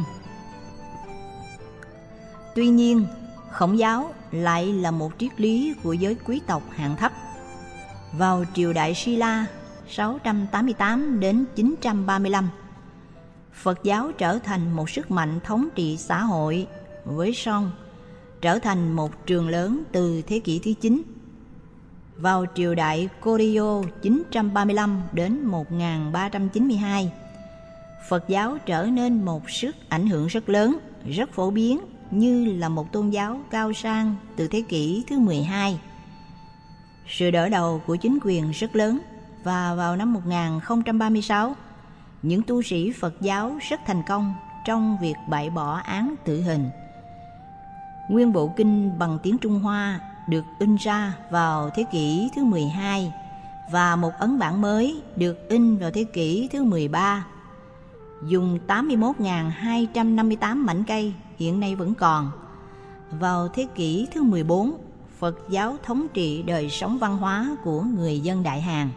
Tuy nhiên, Khổng giáo lại là một triết lý của giới quý tộc hạng thấp. Vào triều đại Silla sáu trăm tám mươi tám đến chín trăm ba mươi lăm, Phật giáo trở thành một sức mạnh thống trị xã hội, với Song trở thành một trường lớn từ thế kỷ thứ chín. Vào triều đại Goryeo chín trăm ba mươi lăm đến một nghìn ba trăm chín mươi hai, Phật giáo trở nên một sức ảnh hưởng rất lớn, rất phổ biến như là một tôn giáo cao sang từ thế kỷ thứ mười hai. Sự đỡ đầu của chính quyền rất lớn, và vào năm một nghìn không trăm ba mươi sáu, những tu sĩ Phật giáo rất thành công trong việc bãi bỏ án tử hình. Nguyên bộ kinh bằng tiếng Trung Hoa được in ra vào thế kỷ thứ mười hai, và một ấn bản mới được in vào thế kỷ thứ mười ba. Dùng tám mươi mốt nghìn hai trăm năm mươi tám mảnh cây hiện nay vẫn còn. Vào thế kỷ thứ mười bốn, Phật giáo thống trị đời sống văn hóa của người dân Đại Hàn.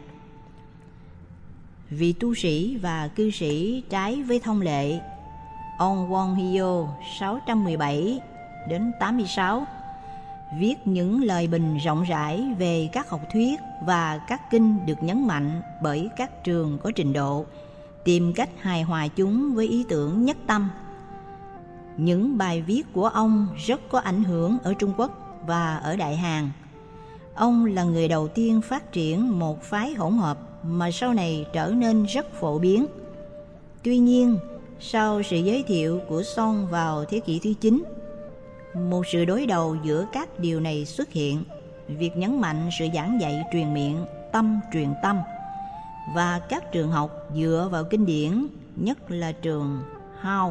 Vị tu sĩ và cư sĩ trái với thông lệ, ông Won Hyo sáu trăm mười bảy đến tám mươi sáu viết những lời bình rộng rãi về các học thuyết và các kinh được nhấn mạnh bởi các trường có trình độ, tìm cách hài hòa chúng với ý tưởng nhất tâm. Những bài viết của ông rất có ảnh hưởng ở Trung Quốc và ở Đại Hàn. Ông là người đầu tiên phát triển một phái hỗn hợp mà sau này trở nên rất phổ biến. Tuy nhiên, sau sự giới thiệu của Song vào thế kỷ thứ chín, một sự đối đầu giữa các điều này xuất hiện, việc nhấn mạnh sự giảng dạy truyền miệng, tâm truyền tâm, và các trường học dựa vào kinh điển, nhất là trường Hao.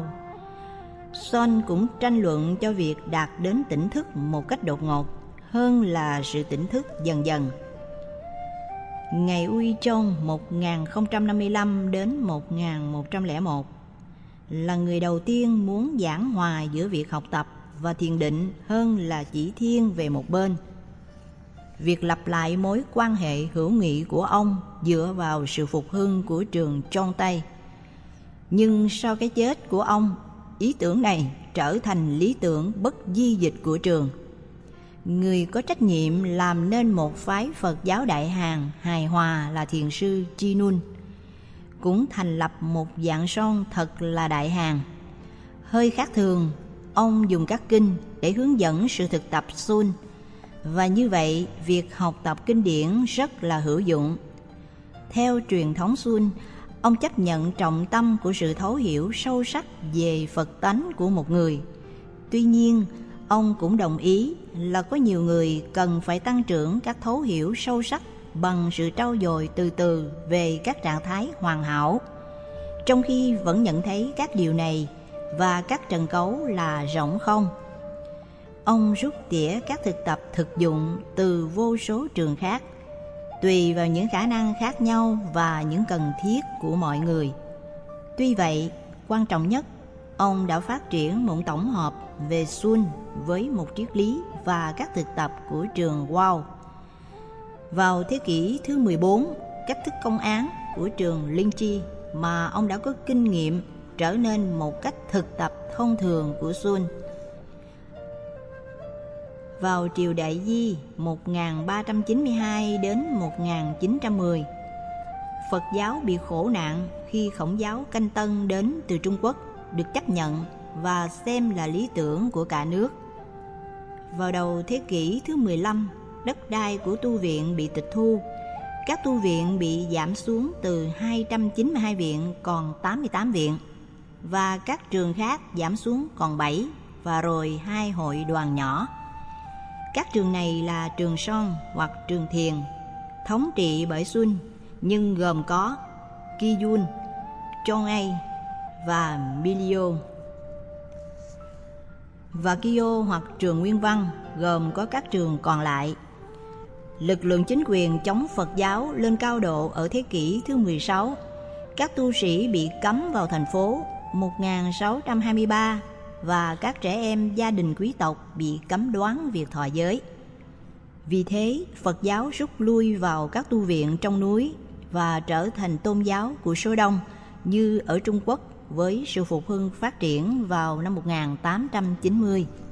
Son cũng tranh luận cho việc đạt đến tỉnh thức một cách đột ngột hơn là sự tỉnh thức dần dần. Ngài Uy trong một nghìn không trăm năm mươi lăm đến một nghìn một trăm lẻ một là người đầu tiên muốn giảng hòa giữa việc học tập và thiền định hơn là chỉ thiên về một bên. Việc lặp lại mối quan hệ hữu nghị của ông dựa vào sự phục hưng của trường Chong Tây. Nhưng sau cái chết của ông, ý tưởng này trở thành lý tưởng bất di dịch của trường. Người có trách nhiệm làm nên một phái Phật giáo Đại Hàn hài hòa là thiền sư Chi Nun, cũng thành lập một dạng son thật là Đại Hàn. Hơi khác thường, ông dùng các kinh để hướng dẫn sự thực tập Sun, và như vậy việc học tập kinh điển rất là hữu dụng. Theo truyền thống Sun, ông chấp nhận trọng tâm của sự thấu hiểu sâu sắc về Phật tánh của một người. Tuy nhiên, ông cũng đồng ý là có nhiều người cần phải tăng trưởng các thấu hiểu sâu sắc bằng sự trau dồi từ từ về các trạng thái hoàn hảo, trong khi vẫn nhận thấy các điều này và các trần cấu là rỗng không. Ông rút tỉa các thực tập thực dụng từ vô số trường khác, tùy vào những khả năng khác nhau và những cần thiết của mọi người. Tuy vậy, quan trọng nhất, ông đã phát triển một tổng hợp về Sun với một triết lý và các thực tập của trường Wao. Vào thế kỷ thứ mười bốn, cách thức công án của trường Linh Chi mà ông đã có kinh nghiệm trở nên một cách thực tập thông thường của Sun. Vào triều Đại Di một nghìn ba trăm chín mươi hai đến một nghìn chín trăm mười, Phật giáo bị khổ nạn khi Khổng giáo Canh Tân đến từ Trung Quốc được chấp nhận và xem là lý tưởng của cả nước. Vào đầu thế kỷ thứ mười lăm, đất đai của tu viện bị tịch thu. Các tu viện bị giảm xuống từ hai trăm chín mươi hai viện còn tám mươi tám viện, và các trường khác giảm xuống còn bảy, và rồi hai hội đoàn nhỏ. Các trường này là Trường Son hoặc Trường Thiền, thống trị bởi Xuân, nhưng gồm có Kiyun, Chong'an và Milio. Và Kyo hoặc Trường Nguyên Văn gồm có các trường còn lại. Lực lượng chính quyền chống Phật giáo lên cao độ ở thế kỷ thứ mười sáu. Các tu sĩ bị cấm vào thành phố một nghìn sáu trăm hai mươi ba, và các trẻ em gia đình quý tộc bị cấm đoán việc thọ giới. Vì thế, Phật giáo rút lui vào các tu viện trong núi và trở thành tôn giáo của số đông, như ở Trung Quốc với sự phục hưng phát triển vào năm một nghìn tám trăm chín mươi.